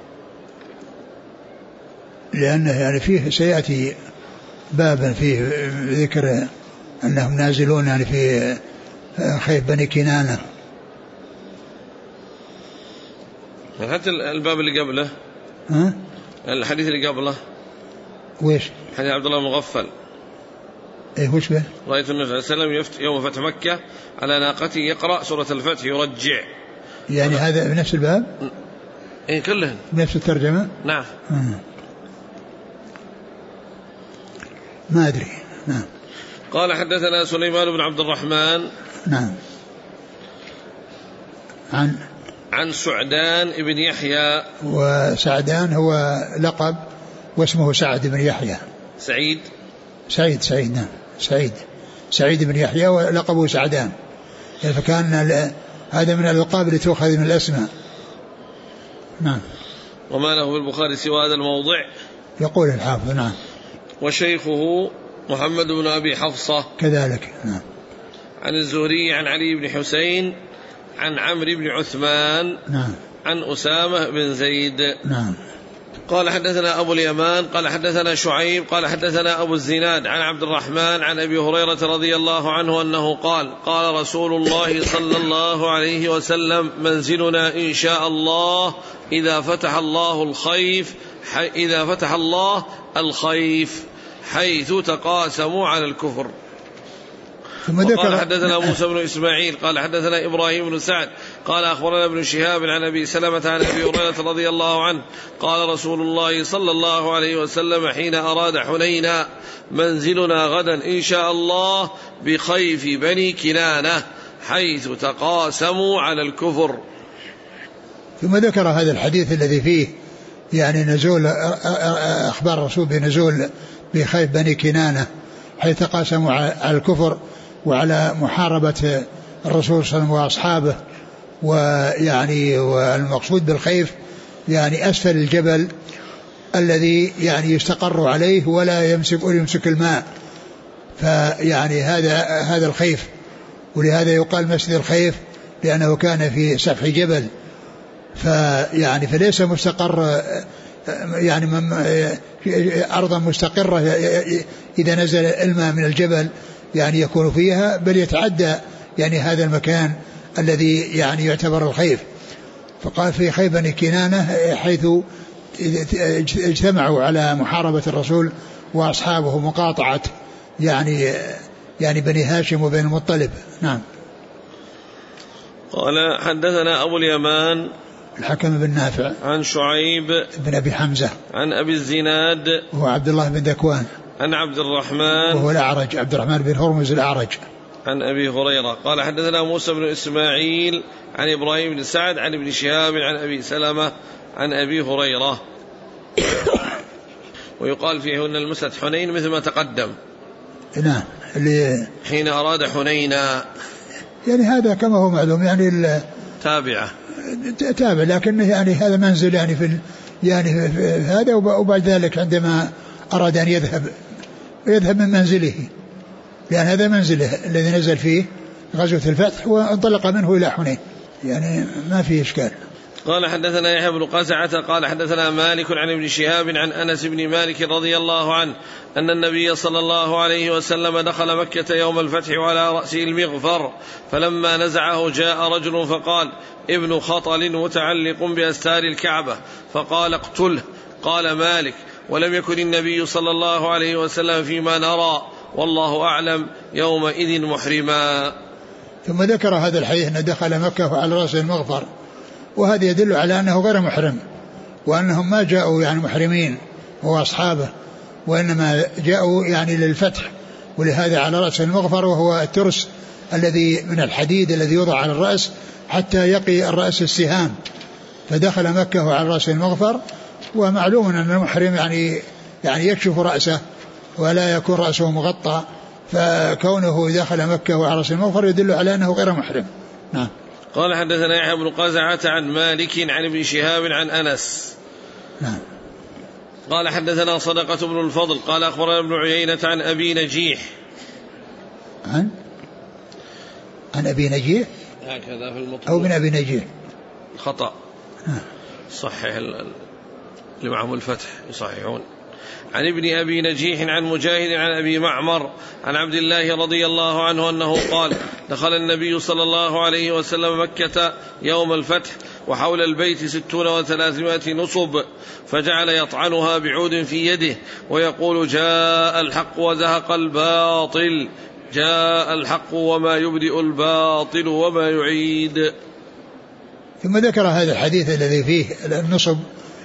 لأنه يعني فيه سيأتي بابا فيه ذكر أنهم نازلون يعني في خيف بني كنانة. حتى الباب اللي قبله الحديث اللي قبله ويش؟ حديث عبد الله المغفل. ايه وش به؟ رأيت النبي صلى الله عليه وسلم يوم فتح مكة على ناقته يقرأ سورة الفتح يرجع. يعني هذا بنفس الباب؟ ايه كلهن بنفس الترجمة. نعم. ما أدري. نعم. قال حدثنا سليمان بن عبد الرحمن. نعم. عن سعدان بن يحيى. وسعدان هو لقب واسمه سعد بن يحيى. سعيد نعم سعيد بن يحيى ولقبه سعدان، فكان هذا من الألقاب اللي تؤخذ من الأسماء. نعم. وما له بالبخاري سوى هذا الموضع يقول الحافظ. نعم. وشيخه محمد بن أبي حفصة كذلك. نعم. عن الزهري عن علي بن حسين عن عمرو بن عثمان. نعم. عن أسامة بن زيد. نعم. قال حدثنا أبو اليمان قال حدثنا شعيب قال حدثنا أبو الزناد عن عبد الرحمن عن أبي هريرة رضي الله عنه أنه قال رسول الله صلى الله عليه وسلم منزلنا إن شاء الله إذا فتح الله الخيف حيث تقاسموا على الكفر. قال حدثنا موسى بن إسماعيل قال حدثنا إبراهيم بن سعد قال أخبرنا ابن شهاب عن أبي سلمة عن أبي هريرة رضي الله عنه قال رسول الله صلى الله عليه وسلم حين أراد حنينا منزلنا غدا إن شاء الله بخيف بني كنانة حيث تقاسموا على الكفر. ثم ذكر هذا الحديث الذي فيه يعني نزول أخبار الرسول بنزول بخيف بني كنانة حيث تقاسموا على الكفر وعلى محاربة الرسول صلى الله عليه وسلم وأصحابه. ويعني والمقصود بالخيف يعني أسفل الجبل الذي يعني يستقر عليه ولا يمسك الماء، فيعني هذا الخيف. ولهذا يقال مسجد الخيف لأنه كان في سفح جبل، فيعني فليس مستقر يعني أرضا مستقرة إذا نزل الماء من الجبل يعني يكون فيها، بل يتعدى يعني هذا المكان الذي يعني يعتبر الخيف. فقال في خيف بني كنانة حيث اجتمعوا على محاربة الرسول وأصحابه مقاطعة يعني بني هاشم وبني المطلب. نعم. قال حدثنا أبو اليمان الحكم بن نافع عن شعيب بن أبي حمزة عن أبي الزناد وهو عبد الله بن ذكوان عن عبد الرحمن وهو الأعرج عبد الرحمن بن هرمز الأعرج عن أبي هريرة. قال حدثنا موسى بن إسماعيل عن إبراهيم بن سعد عن ابن شهاب عن أبي سلمة عن أبي هريرة. ويقال فيه أن المسألة حنين مثل ما تقدم. نعم. حين أراد حنينا يعني هذا كما هو معلوم يعني تابع لكنه يعني هذا منزل يعني في هذا. وبعد ذلك عندما أراد أن يذهب من منزله، لأن هذا منزله الذي نزل فيه غزوة الفتح وانطلق منه إلى حنين، يعني ما فيه إشكال. قال حدثنا يحيى بن قزعة قال حدثنا مالك عن ابن شهاب عن أنس بن مالك رضي الله عنه أن النبي صلى الله عليه وسلم دخل مكة يوم الفتح وعلى رأسه المغفر، فلما نزعه جاء رجل فقال ابن خطل متعلق بأستار الكعبة، فقال اقتله. قال مالك ولم يكن النبي صلى الله عليه وسلم فيما نرى والله أعلم يومئذ محرما. ثم ذكر هذا الحديث أنه دخل مكة وعلى رأسه المغفر، وهذا يدل على أنه غير محرم، وأنهم ما جاءوا يعني محرمين هو أصحابه، وإنما جاءوا يعني للفتح، ولهذا على رأس المغفر، وهو الترس الذي من الحديد الذي يوضع على الرأس حتى يقي الرأس السهام، فدخل مكة على رأس المغفر. ومعلوم أن المحرم يعني يكشف رأسه ولا يكون رأسه مغطى، فكونه دخل مكة وعلى رأس المغفر يدل على أنه غير محرم. نعم. قال حدثنا يحيى بن قزعة عن مالك عن ابن شهاب عن أنس. نعم. قال حدثنا صدقة بن الفضل قال أخبرنا ابن عيينة عن أبي نجيح عن أبي نجيح هكذا في المطلوب أو من أبي نجيح خطأ. صحح اللي معهم الفتح يصححون. عن ابن أبي نجيح عن مجاهد عن أبي معمر عن عبد الله رضي الله عنه أنه قال دخل النبي صلى الله عليه وسلم مكة يوم الفتح وحول البيت 60 و300 نصب، فجعل يطعنها بعود في يده ويقول جاء الحق وزهق الباطل، جاء الحق وما يبدئ الباطل وما يعيد. ثم ذكر هذا الحديث الذي فيه النصب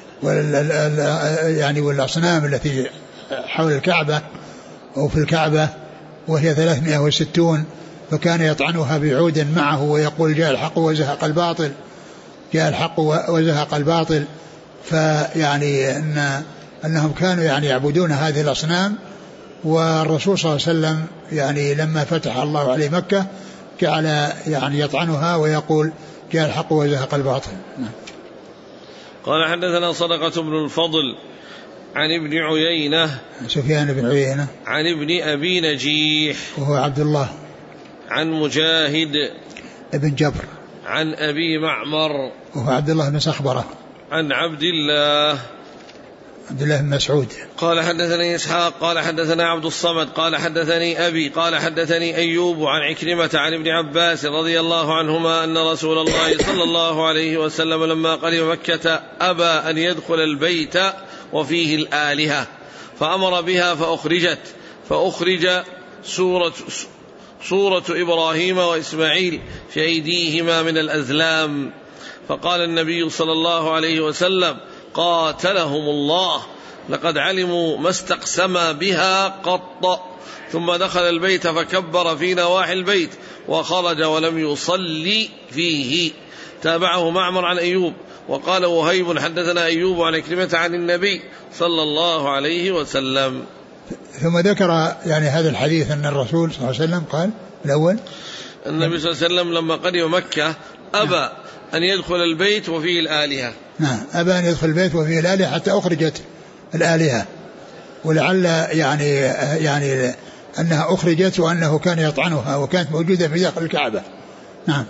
والأصنام التي حول الكعبة أو في الكعبة، وهي 360، فكان يطعنها بعود معه ويقول جاء الحق وزهق الباطل، جاء الحق وزهق الباطل. فيعني أنهم كانوا يعني يعبدون هذه الأصنام، والرسول صلى الله عليه وسلم يعني لما فتح الله عليه مكة جعل يعني يطعنها ويقول جاء الحق وزهق الباطل. قال حدثنا صدقة بن الفضل عن ابن عيينة سفيان بن عيينة عن ابن أبي نجيح وهو عبد الله عن مجاهد ابن جبر عن أبي معمر وهو عبد الله بن صخبرة عن عبد الله بن مسعود. قال حدثني إسحاق قال حدثنا عبد الصمد قال حدثني أبي قال حدثني أيوب عن عكرمة عن ابن عباس رضي الله عنهما أن رسول الله صلى الله عليه وسلم لما قدم مكة أبى أن يدخل البيت وفيه الآلهة فأمر بها فأخرج صورة إبراهيم وإسماعيل في أيديهما من الأزلام، فقال النبي صلى الله عليه وسلم قاتلهم الله لقد علموا ما استقسما بها قط، ثم دخل البيت فكبر في نواحي البيت وخرج ولم يصلي فيه. تابعه معمر عن أيوب وقال وهيب حدثنا أيوب عن عكرمة عن النبي صلى الله عليه وسلم. ثم ذكر يعني هذا الحديث أن الرسول صلى الله عليه وسلم قال الأول النبي صلى الله عليه وسلم لما قدم مكة أبى أن يدخل البيت وفيه الآلهة. نعم، أبى أن يدخل البيت وفيه الآلهة حتى أخرجت الآلهة، ولعل يعني أنها أخرجت وأنه كان يطعنها وكانت موجودة في داخل الكعبة. نعم.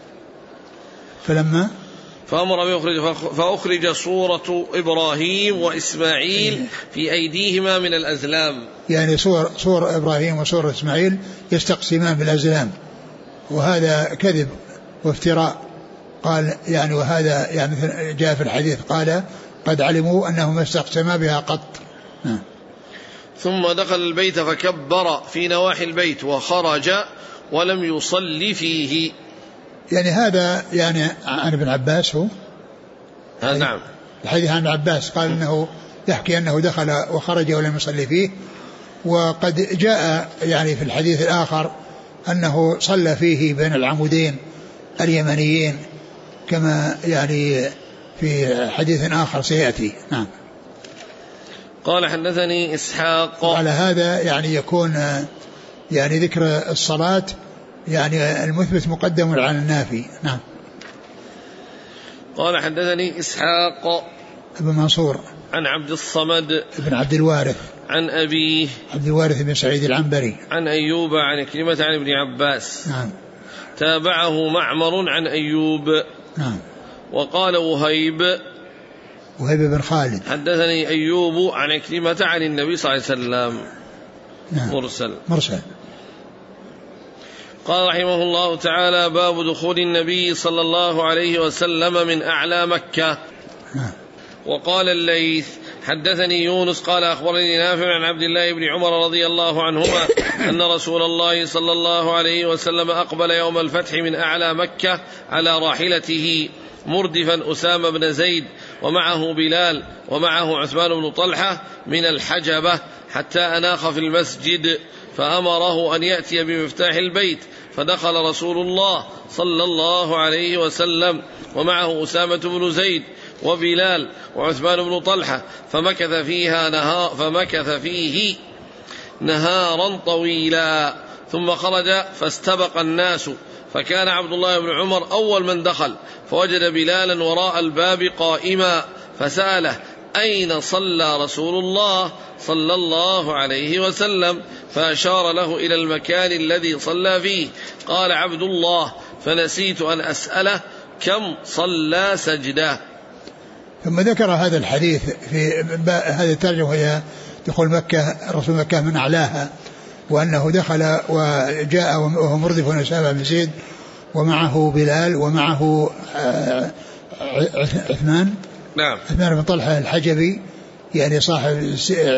فأمر فأخرج صورة إبراهيم وإسماعيل في أيديهما من الأزلام، يعني صور إبراهيم وصور إسماعيل يستقسمان بالأزلام، وهذا كذب وافتراء. قال يعني وهذا يعني جاء في الحديث قال قد علموا أنه ما استقسما بها قط. ثم دخل البيت فكبر في نواحي البيت وخرج ولم يصلي فيه. يعني هذا يعني عن ابن عباس هو نعم، الحديث عن ابن عباس قال انه يحكي انه دخل وخرج ولم يصلي فيه، وقد جاء يعني في الحديث الآخر أنه صلى فيه بين العمودين اليمنيين كما يعني في حديث آخر سيأتي. نعم. قال حدثني إسحاق. على هذا يعني يكون يعني ذكر الصلاة يعني المثبت مقدم على النافي. نعم. قال حدثني إسحاق ابن منصور عن عبد الصمد ابن عبد الوارث عن أبيه عبد الوارث بن سعيد العنبري عن أيوب عن عكرمة عن ابن عباس. نعم. تابعه معمر عن أيوب. نعم. وقال وهيب بن خالد حدثني أيوب عن عكرمة عن النبي صلى الله عليه وسلم. نعم. مرسل. قال رحمه الله تعالى باب دخول النبي صلى الله عليه وسلم من أعلى مكة. وقال الليث حدثني يونس قال أخبرني نافع عن عبد الله بن عمر رضي الله عنهما أن رسول الله صلى الله عليه وسلم أقبل يوم الفتح من أعلى مكة على راحلته مردفا أسامة بن زيد ومعه بلال ومعه عثمان بن طلحة من الحجبة حتى أناخ في المسجد، فأمره أن يأتي بمفتاح البيت، فدخل رسول الله صلى الله عليه وسلم ومعه أسامة بن زيد وبلال وعثمان بن طلحة، فمكث فيه نهارا طويلا، ثم خرج فاستبق الناس، فكان عبد الله بن عمر أول من دخل، فوجد بلالا وراء الباب قائما، فسأله: أين صلى رسول الله صلى الله عليه وسلم؟ فأشار له إلى المكان الذي صلى فيه. قال عبد الله: فنسيت أن أسأله كم صلى سجدة. ثم ذكر هذا الحديث في هذه الترجمة، وهي دخول مكة، رسول مكة من أعلاها، وأنه دخل وجاء وهو مردف أسامة بن زيد ومعه بلال ومعه عثمان بن طلحة الحجبي، يعني صاحب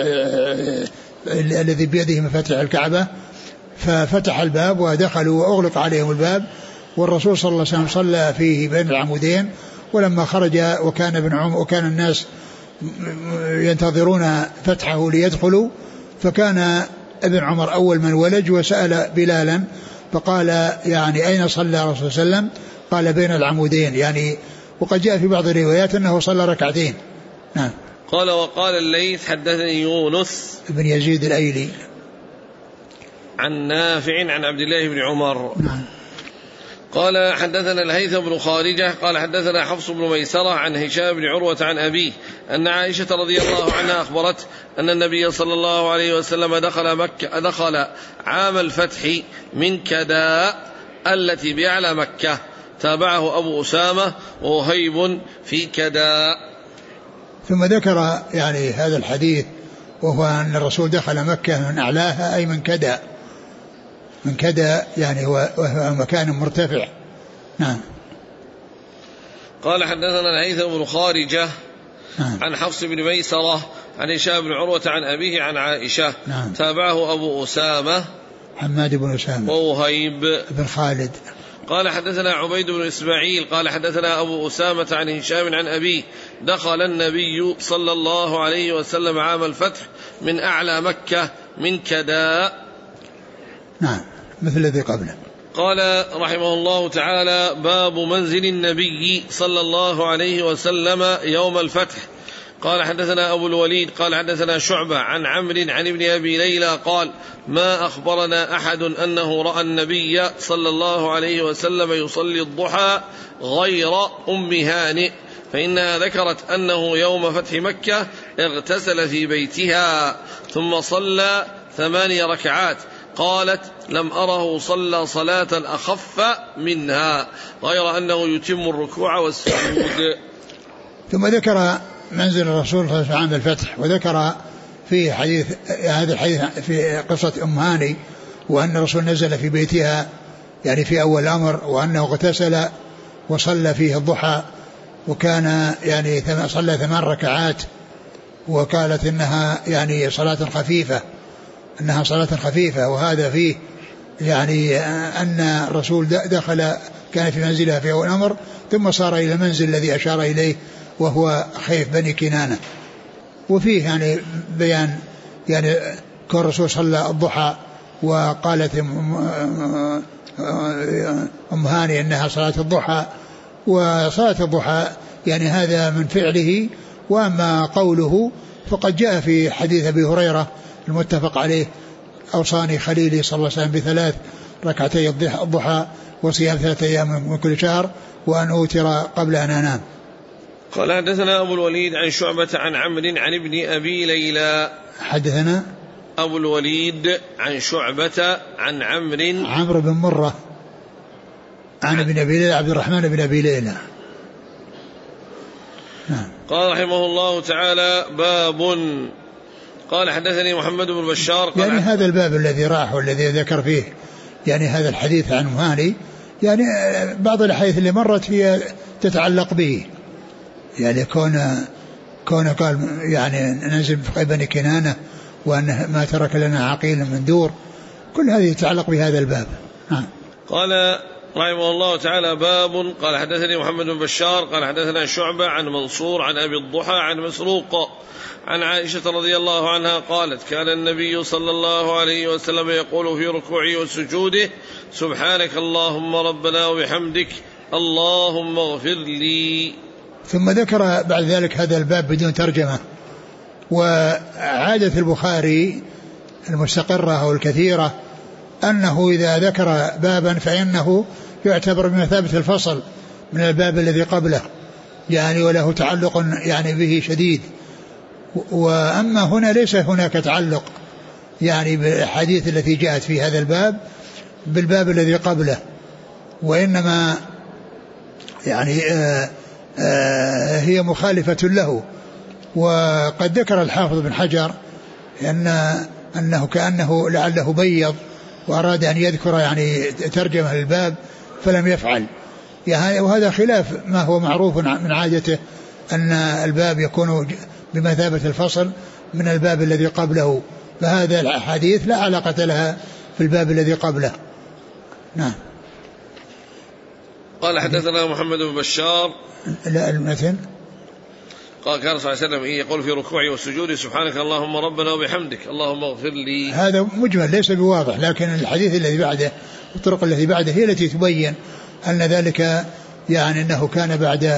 الذي بيده مفاتيح الكعبة، ففتح الباب ودخلوا وأغلق عليهم الباب، والرسول صلى الله عليه وسلم صلى فيه بين العمودين. ولما خرج وكان الناس ينتظرون فتحه ليدخلوا، فكان ابن عمر أول من ولج وسأل بلالا فقال: يعني أين صلى الرسول صلى الله عليه وسلم؟ قال: بين العمودين، يعني وقد جاء في بعض الروايات أنه صلى ركعتين. نعم. قال: وقال الليث: حدثني يونس بن يزيد الأيلي عن نافع عن عبد الله بن عمر. نعم. قال: حدثنا الهيثم بن خارجة قال: حدثنا حفص بن ميسرة عن هشام بن عروة عن أبيه أن عائشة رضي الله عنها أخبرت أن النبي صلى الله عليه وسلم دخل عام الفتح من كداء التي بأعلى مكة، تابعه أبو أسامة ووهيب في كداء. ثم ذكر يعني هذا الحديث، وهو أن الرسول دخل مكة من أعلاها، أي من كداء يعني وهو مكان مرتفع. نعم. قال: حدثنا الهيثم بن خارجة عن حفص بن ميسرة عن هشام بن عروة عن أبيه عن عائشة. نعم. تابعه أبو أسامة حماد بن أسامة ووهيب بن خالد. قال: حدثنا عبيد بن إسماعيل قال: حدثنا أبو أسامة عن هشام عن أبيه: دخل النبي صلى الله عليه وسلم عام الفتح من أعلى مكة من كداء. نعم، مثل الذي قبله. قال رحمه الله تعالى: باب منزل النبي صلى الله عليه وسلم يوم الفتح. قال: حدثنا أبو الوليد قال: حدثنا شعبة عن عمرو عن ابن أبي ليلى قال: ما أخبرنا أحد أنه رأى النبي صلى الله عليه وسلم يصلي الضحى غير أم هانئ، فإنها ذكرت أنه يوم فتح مكة اغتسل في بيتها ثم صلى 8 ركعات. قالت: لم أره صلى صلاة أخف منها غير أنه يتم الركوع والسجود. ثم ذكر منزل الرسول صلى الله عليه وسلم عام الفتح، وذكر في هذا الحديث في قصة أم هاني، وأن الرسول نزل في بيتها يعني في أول الأمر، وأنه اغتسل وصلى فيه الضحى، وكان يعني صلى 8 ركعات، وقالت إنها يعني صلاة خفيفة، وهذا فيه يعني أن الرسول دخل كان في منزلها في أول الأمر، ثم صار إلى المنزل الذي أشار إليه وهو خيف بني كنانة. وفيه يعني بيان يعني كون الرسول صلى الضحى، وقالت أم هاني أنها صلاة الضحى، وصلاة الضحى يعني هذا من فعله. وأما قوله فقد جاء في حديث أبي هريرة المتفق عليه: أوصاني خليلي صلى الله عليه وسلم ب3 ركعتي الضحى وصيام 3 أيام من كل شهر، وأن أوتر قبل أن أنام. قال: حدثنا أبو الوليد عن شعبة عن عمرو عن ابن أبي ليلى. حدثنا أبو الوليد عن شعبة عن عمرو بن مرة عن ابن أبي ليلى عبد الرحمن بن أبي ليلى. قال رحمه الله تعالى: باب. قال: حدثني محمد بن بشار قال: يعني هذا الباب الذي راح والذي ذكر فيه يعني هذا الحديث عن مهاني، يعني بعض الأحاديث اللي مرت هي تتعلق به، يعني كون قال يعني ننزل في بني كنانة، وأن ما ترك لنا عقيل من دور، كل هذه تتعلق بهذا الباب. قال: رحمه الله تعالى. باب. قال حدثني محمد بن بشار قال حدثنا شعبة عن منصور عن أبي الضحى عن مسروق عن عائشة رضي الله عنها قالت كان النبي صلى الله عليه وسلم يقول في ركوعه وسجوده سبحانك اللهم ربنا وبحمدك اللهم اغفر لي. ثم ذكر بعد ذلك هذا الباب بدون ترجمة. وعادة البخاري المستقرة أو الكثيرة أنه إذا ذكر بابا فإنه يعتبر بمثابة الفصل من الباب الذي قبله يعني وله تعلق يعني به شديد. وأما هنا ليس هناك تعلق يعني بالحديث التي جاءت في هذا الباب بالباب الذي قبله، وإنما يعني هي مخالفة له. وقد ذكر الحافظ بن حجر أنه كأنه لعله بيض وأراد أن يذكر يعني ترجمة الباب فلم يفعل يعني، وهذا خلاف ما هو معروف من عادته أن الباب يكون بمثابة الفصل من الباب الذي قبله، فهذا الحديث لا علاقة لها في الباب الذي قبله. نعم. قال حدثنا محمد بن بشار. لا المثل قال كان صلى الله عليه وسلم يقول في ركوعه وسجوده سبحانك اللهم ربنا وبحمدك اللهم اغفر لي. هذا مجمل ليس بواضح، لكن الحديث الذي بعده الطرق التي بعده هي التي تبين أن ذلك يعني أنه كان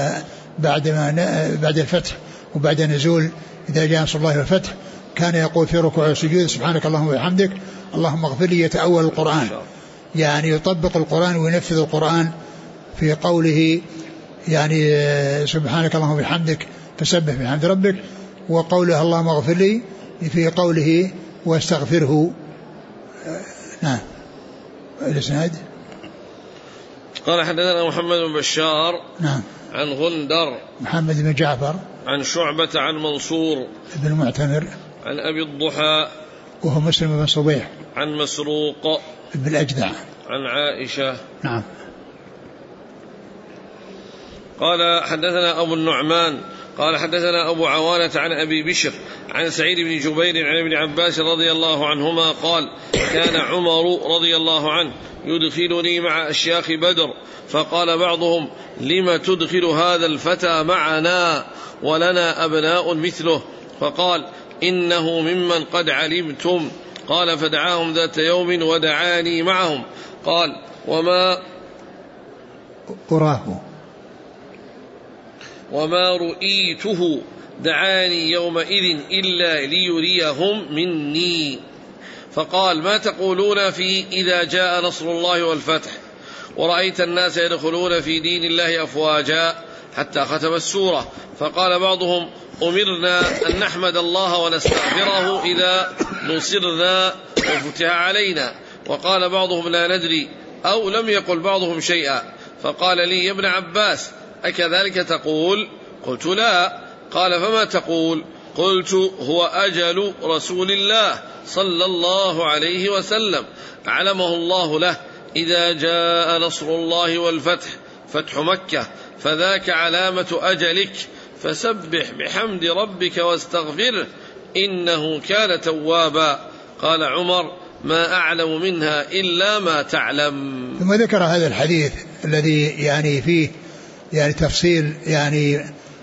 بعد الفتح وبعد نزول إذا جاء نصر الله والفتح كان يقول في ركوعه وسجوده سبحانك اللهم وبحمدك اللهم اغفر لي، يتأول القرآن يعني يطبق القرآن وينفذ القرآن في قوله يعني سبحانك اللهم وبحمدك فسبح بحمد ربك، وقوله اللهم اغفر لي في قوله واستغفره. نعم. الاسناد. قال حدثنا محمد بن بشار. نعم. عن غندر محمد بن جعفر عن شعبة عن منصور بن المعتمر عن أبي الضحى وهو مسلم بن صبيح عن مسروق بن الأجدع عن عائشة. نعم. قال حدثنا أبو النعمان قال حدثنا أبو عوانة عن أبي بشر عن سعيد بن جبير عن ابن عباس رضي الله عنهما قال كان عمر رضي الله عنه يدخلني مع أشياخ بدر فقال بعضهم لم تدخل هذا الفتى معنا ولنا أبناء مثله؟ فقال إنه ممن قد علمتم. قال فدعاهم ذات يوم ودعاني معهم. قال وما رؤيته دعاني يومئذ إلا ليريهم مني. فقال ما تقولون في إذا جاء نصر الله والفتح ورأيت الناس يدخلون في دين الله أفواجا حتى ختم السورة؟ فقال بعضهم أمرنا أن نحمد الله ونستغفره إذا نصرنا وفتح علينا. وقال بعضهم لا ندري، أو لم يقل بعضهم شيئا. فقال لي يا ابن عباس أكذلك تقول؟ قلت لا. قال فما تقول؟ قلت هو أجل رسول الله صلى الله عليه وسلم علمه الله له إذا جاء نصر الله والفتح فتح مكة فذاك علامة أجلك فسبح بحمد ربك واستغفره إنه كان توابا. قال عمر ما أعلم منها إلا ما تعلم. ثم ذكر هذا الحديث الذي يعني فيه يعني تفصيل يعني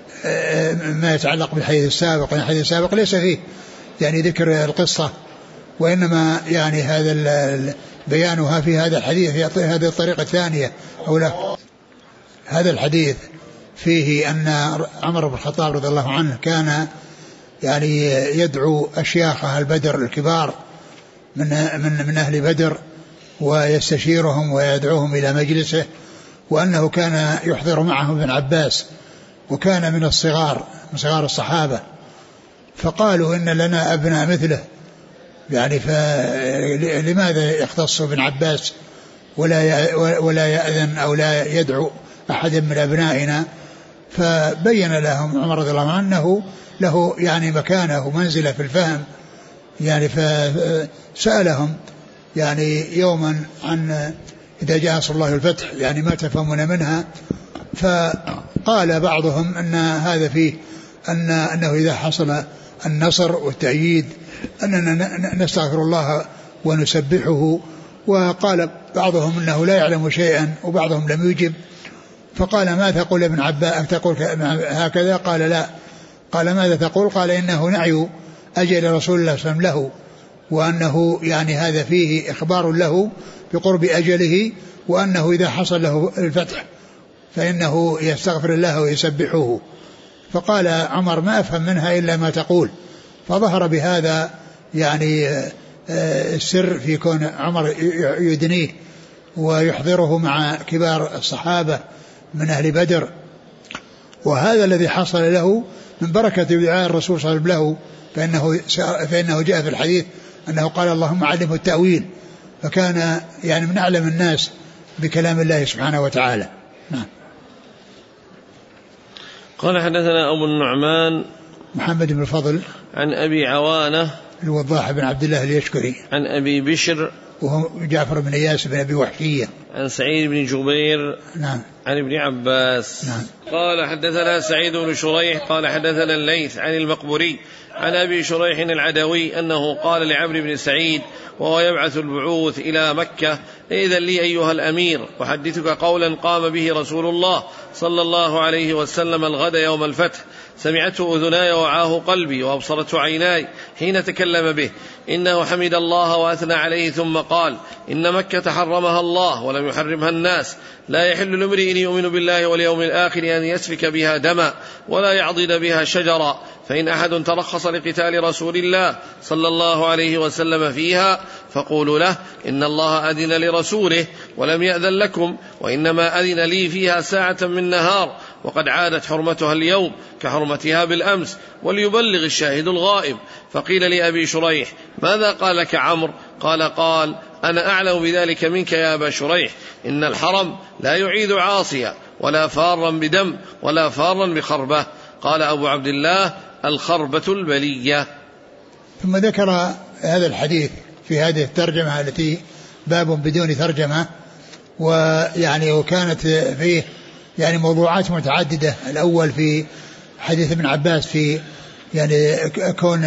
ما يتعلق بالحديث السابق. يعني الحديث السابق ليس فيه يعني ذكر القصة، وإنما يعني هذا بيانها في هذا الحديث في هذه الطريقة الثانية. أولا هذا الحديث فيه أن عمر بن الخطاب رضي الله عنه كان يعني يدعو أشياخ البدر الكبار من أهل بدر ويستشيرهم ويدعوهم إلى مجلسه، وأنه كان يحضر معهم ابن عباس وكان من الصغار من صغار الصحابة. فقالوا إن لنا أبناء مثله يعني فلماذا يختص ابن عباس ولا يأذن أو لا يدعو أحد من أبنائنا؟ فبين لهم عمر رضي الله عنه أنه له يعني مكانه ومنزله في الفهم يعني. فسألهم يعني يوما عن إذا جاء نصر الله والفتح يعني ما تفهمون منها؟ فقال بعضهم أن هذا فيه أنه إذا حصل النصر والتأييد أننا نستغفر الله ونسبحه. وقال بعضهم أنه لا يعلم شيئا وبعضهم لم يجب. فقال ما تقول ابن عباس تقول هكذا؟ قال لا. قال ماذا تقول؟ قال إنه نعي أجل رسول الله صلى الله عليه وسلم له، وأنه يعني هذا فيه إخبار له بقرب أجله، وأنه إذا حصل له الفتح فإنه يستغفر الله ويسبحه. فقال عمر ما أفهم منها إلا ما تقول. فظهر بهذا يعني السر في كون عمر يدنيه ويحضره مع كبار الصحابة من أهل بدر، وهذا الذي حصل له من بركة دعاء الرسول صلى الله عليه وسلم له، فإنه جاء في الحديث أنه قال اللهم علمه التأويل، فكان يعني من أعلم الناس بكلام الله سبحانه وتعالى. نعم. قال حدثنا أبو النعمان محمد بن الفضل عن أبي عوانة الوضاح بن عبد الله اليشكري عن أبي بشر وهو جعفر بن إياس بن أبي وحشية عن سعيد بن جبير نعم عن ابن عباس نعم. قال حدثنا سعيد بن شريح قال حدثنا الليث عن المقبوري عن أبي شريح العدوي أنه قال لعمرو بن سعيد وهو يبعث البعوث إلى مكة: إذن لي أيها الأمير أحدثك قولا قام به رسول الله صلى الله عليه وسلم الغد يوم الفتح، سمعته أذناي ووعاه قلبي وأبصرته عيناي حين تكلم به، إنه حمد الله وأثنى عليه ثم قال: إن مكة حرمها الله ولم يحرمها الناس، لا يحل لامرئ يؤمن بالله واليوم الآخر أن يسفك بها دما ولا يعضد بها شجرا، فإن أحد ترخص لقتال رسول الله صلى الله عليه وسلم فيها فقولوا له: إن الله أذن لرسوله ولم يأذن لكم، وإنما أذن لي فيها ساعة من نهار، وقد عادت حرمتها اليوم كحرمتها بالأمس، وليبلغ الشاهد الغائب. فقيل لأبي شريح: ماذا قال لك عمرو؟ قال: أنا أعلم بذلك منك يا أبا شريح، إن الحرم لا يعيد عاصيا ولا فارا بدم ولا فارا بخربة. قال أبو عبد الله: الخربة البلية. ثم ذكر هذا الحديث في هذه الترجمة التي باب بدون ترجمة، ويعني وكانت فيه يعني موضوعات متعددة. الأول في حديث ابن عباس في يعني كون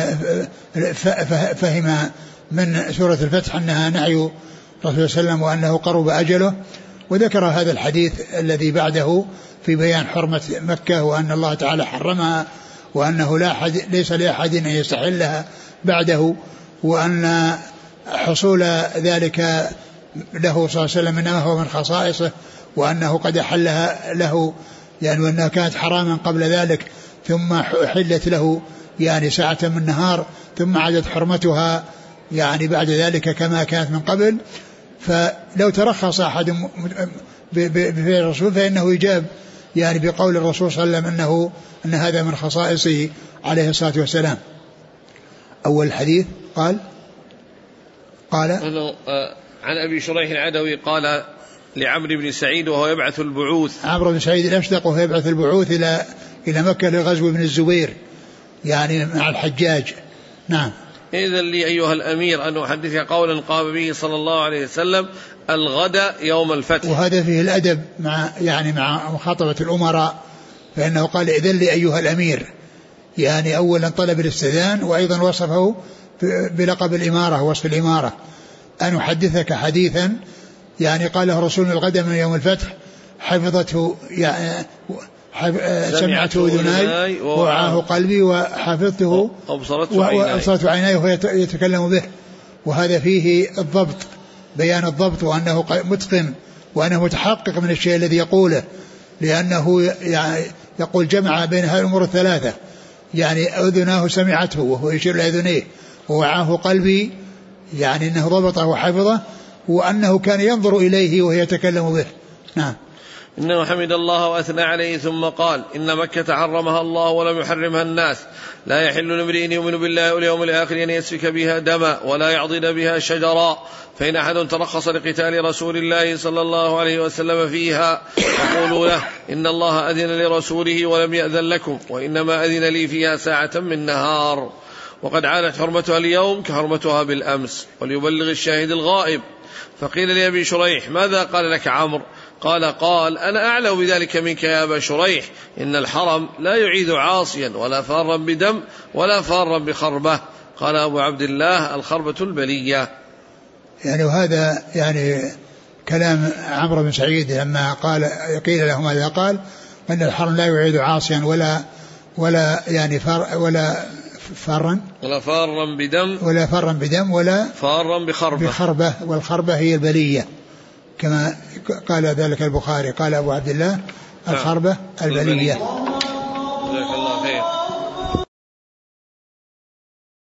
فهم من سورة الفتح أنها نعي رسول الله صلى الله عليه وسلم وأنه قرب أجله، وذكر هذا الحديث الذي بعده في بيان حرمة مكة وأن الله تعالى حرمها وأنه ليس لأحد أن يستحلها بعده، وأن حصول ذلك له صلى الله عليه وسلم إنما هو من خصائصه، وأنه قد أحلها له يعني وأنها كانت حراما قبل ذلك ثم حلت له يعني ساعة من نهار، ثم عادت حرمتها يعني بعد ذلك كما كانت من قبل. فلو ترخص أحد بفعل الرسول فإنه يجاب يعني بقول الرسول صلى الله عليه وسلم أن هذا من خصائصه عليه الصلاة والسلام. أول الحديث قال عن أبي شريح العدوي قال لعمرو بن سعيد وهو يبعث البعوث، عمرو بن سعيد الأشدق وهو يبعث البعوث إلى مكة لغزو ابن الزبير يعني مع الحجاج. نعم. إذن لي أيها الأمير أن أحدثك قولا قام به صلى الله عليه وسلم الغد يوم الفتح. وهذا فيه الأدب مع مخاطبة الأمراء، فإنه قال إذن لي أيها الأمير، يعني أولا طلب الاستئذان، وأيضا وصفه بلقب الإمارة، وصف الإمارة، أن أحدثك حديثا يعني قاله رسول الغد من يوم الفتح حفظته يعني سمعته أذناي ووعاه قلبي وحفظته وأبصرته عيناي وهو يتكلم به. وهذا فيه الضبط، بيان الضبط، وأنه متقن وأنه متحقق من الشيء الذي يقوله، لأنه يعني يقول جمع بين هذه الأمور الثلاثة، يعني أذناه سمعته وهو يشير لأذنيه، ووعاه قلبي يعني أنه ضبطه وحفظه، وأنه كان ينظر إليه وهو يتكلم به. نعم. إنه حمد الله وأثنى عليه ثم قال: إن مكة حرمها الله ولم يحرمها الناس، لا يحل لامرئ يؤمن بالله واليوم الآخر أن يسفك بها دما ولا يعضد بها شجرا، فإن أحد ترخص لقتال رسول الله صلى الله عليه وسلم فيها فقولوا له: إن الله أذن لرسوله ولم يأذن لكم، وإنما أذن لي فيها ساعة من نهار، وقد عادت حرمتها اليوم كحرمتها بالأمس، وليبلغ الشاهد الغائب. فقيل لأبي شريح: ماذا قال لك عمرو؟ قال: أنا أعلم بذلك منك يا أبا شريح، إن الحرم لا يعيد عاصيا ولا فارا بدم ولا فارا بخربة. قال أبو عبد الله: الخربة البلية. يعني وهذا يعني كلام عمرو بن سعيد لما قيل له ماذا قال؟ أن الحرم لا يعيد عاصيا ولا يعني ولا فارا بدم ولا فارا بخربة، والخربة هي البلية كما قال ذلك البخاري. قال أبو عبد الله الخربة البلية. جزاك الله خير.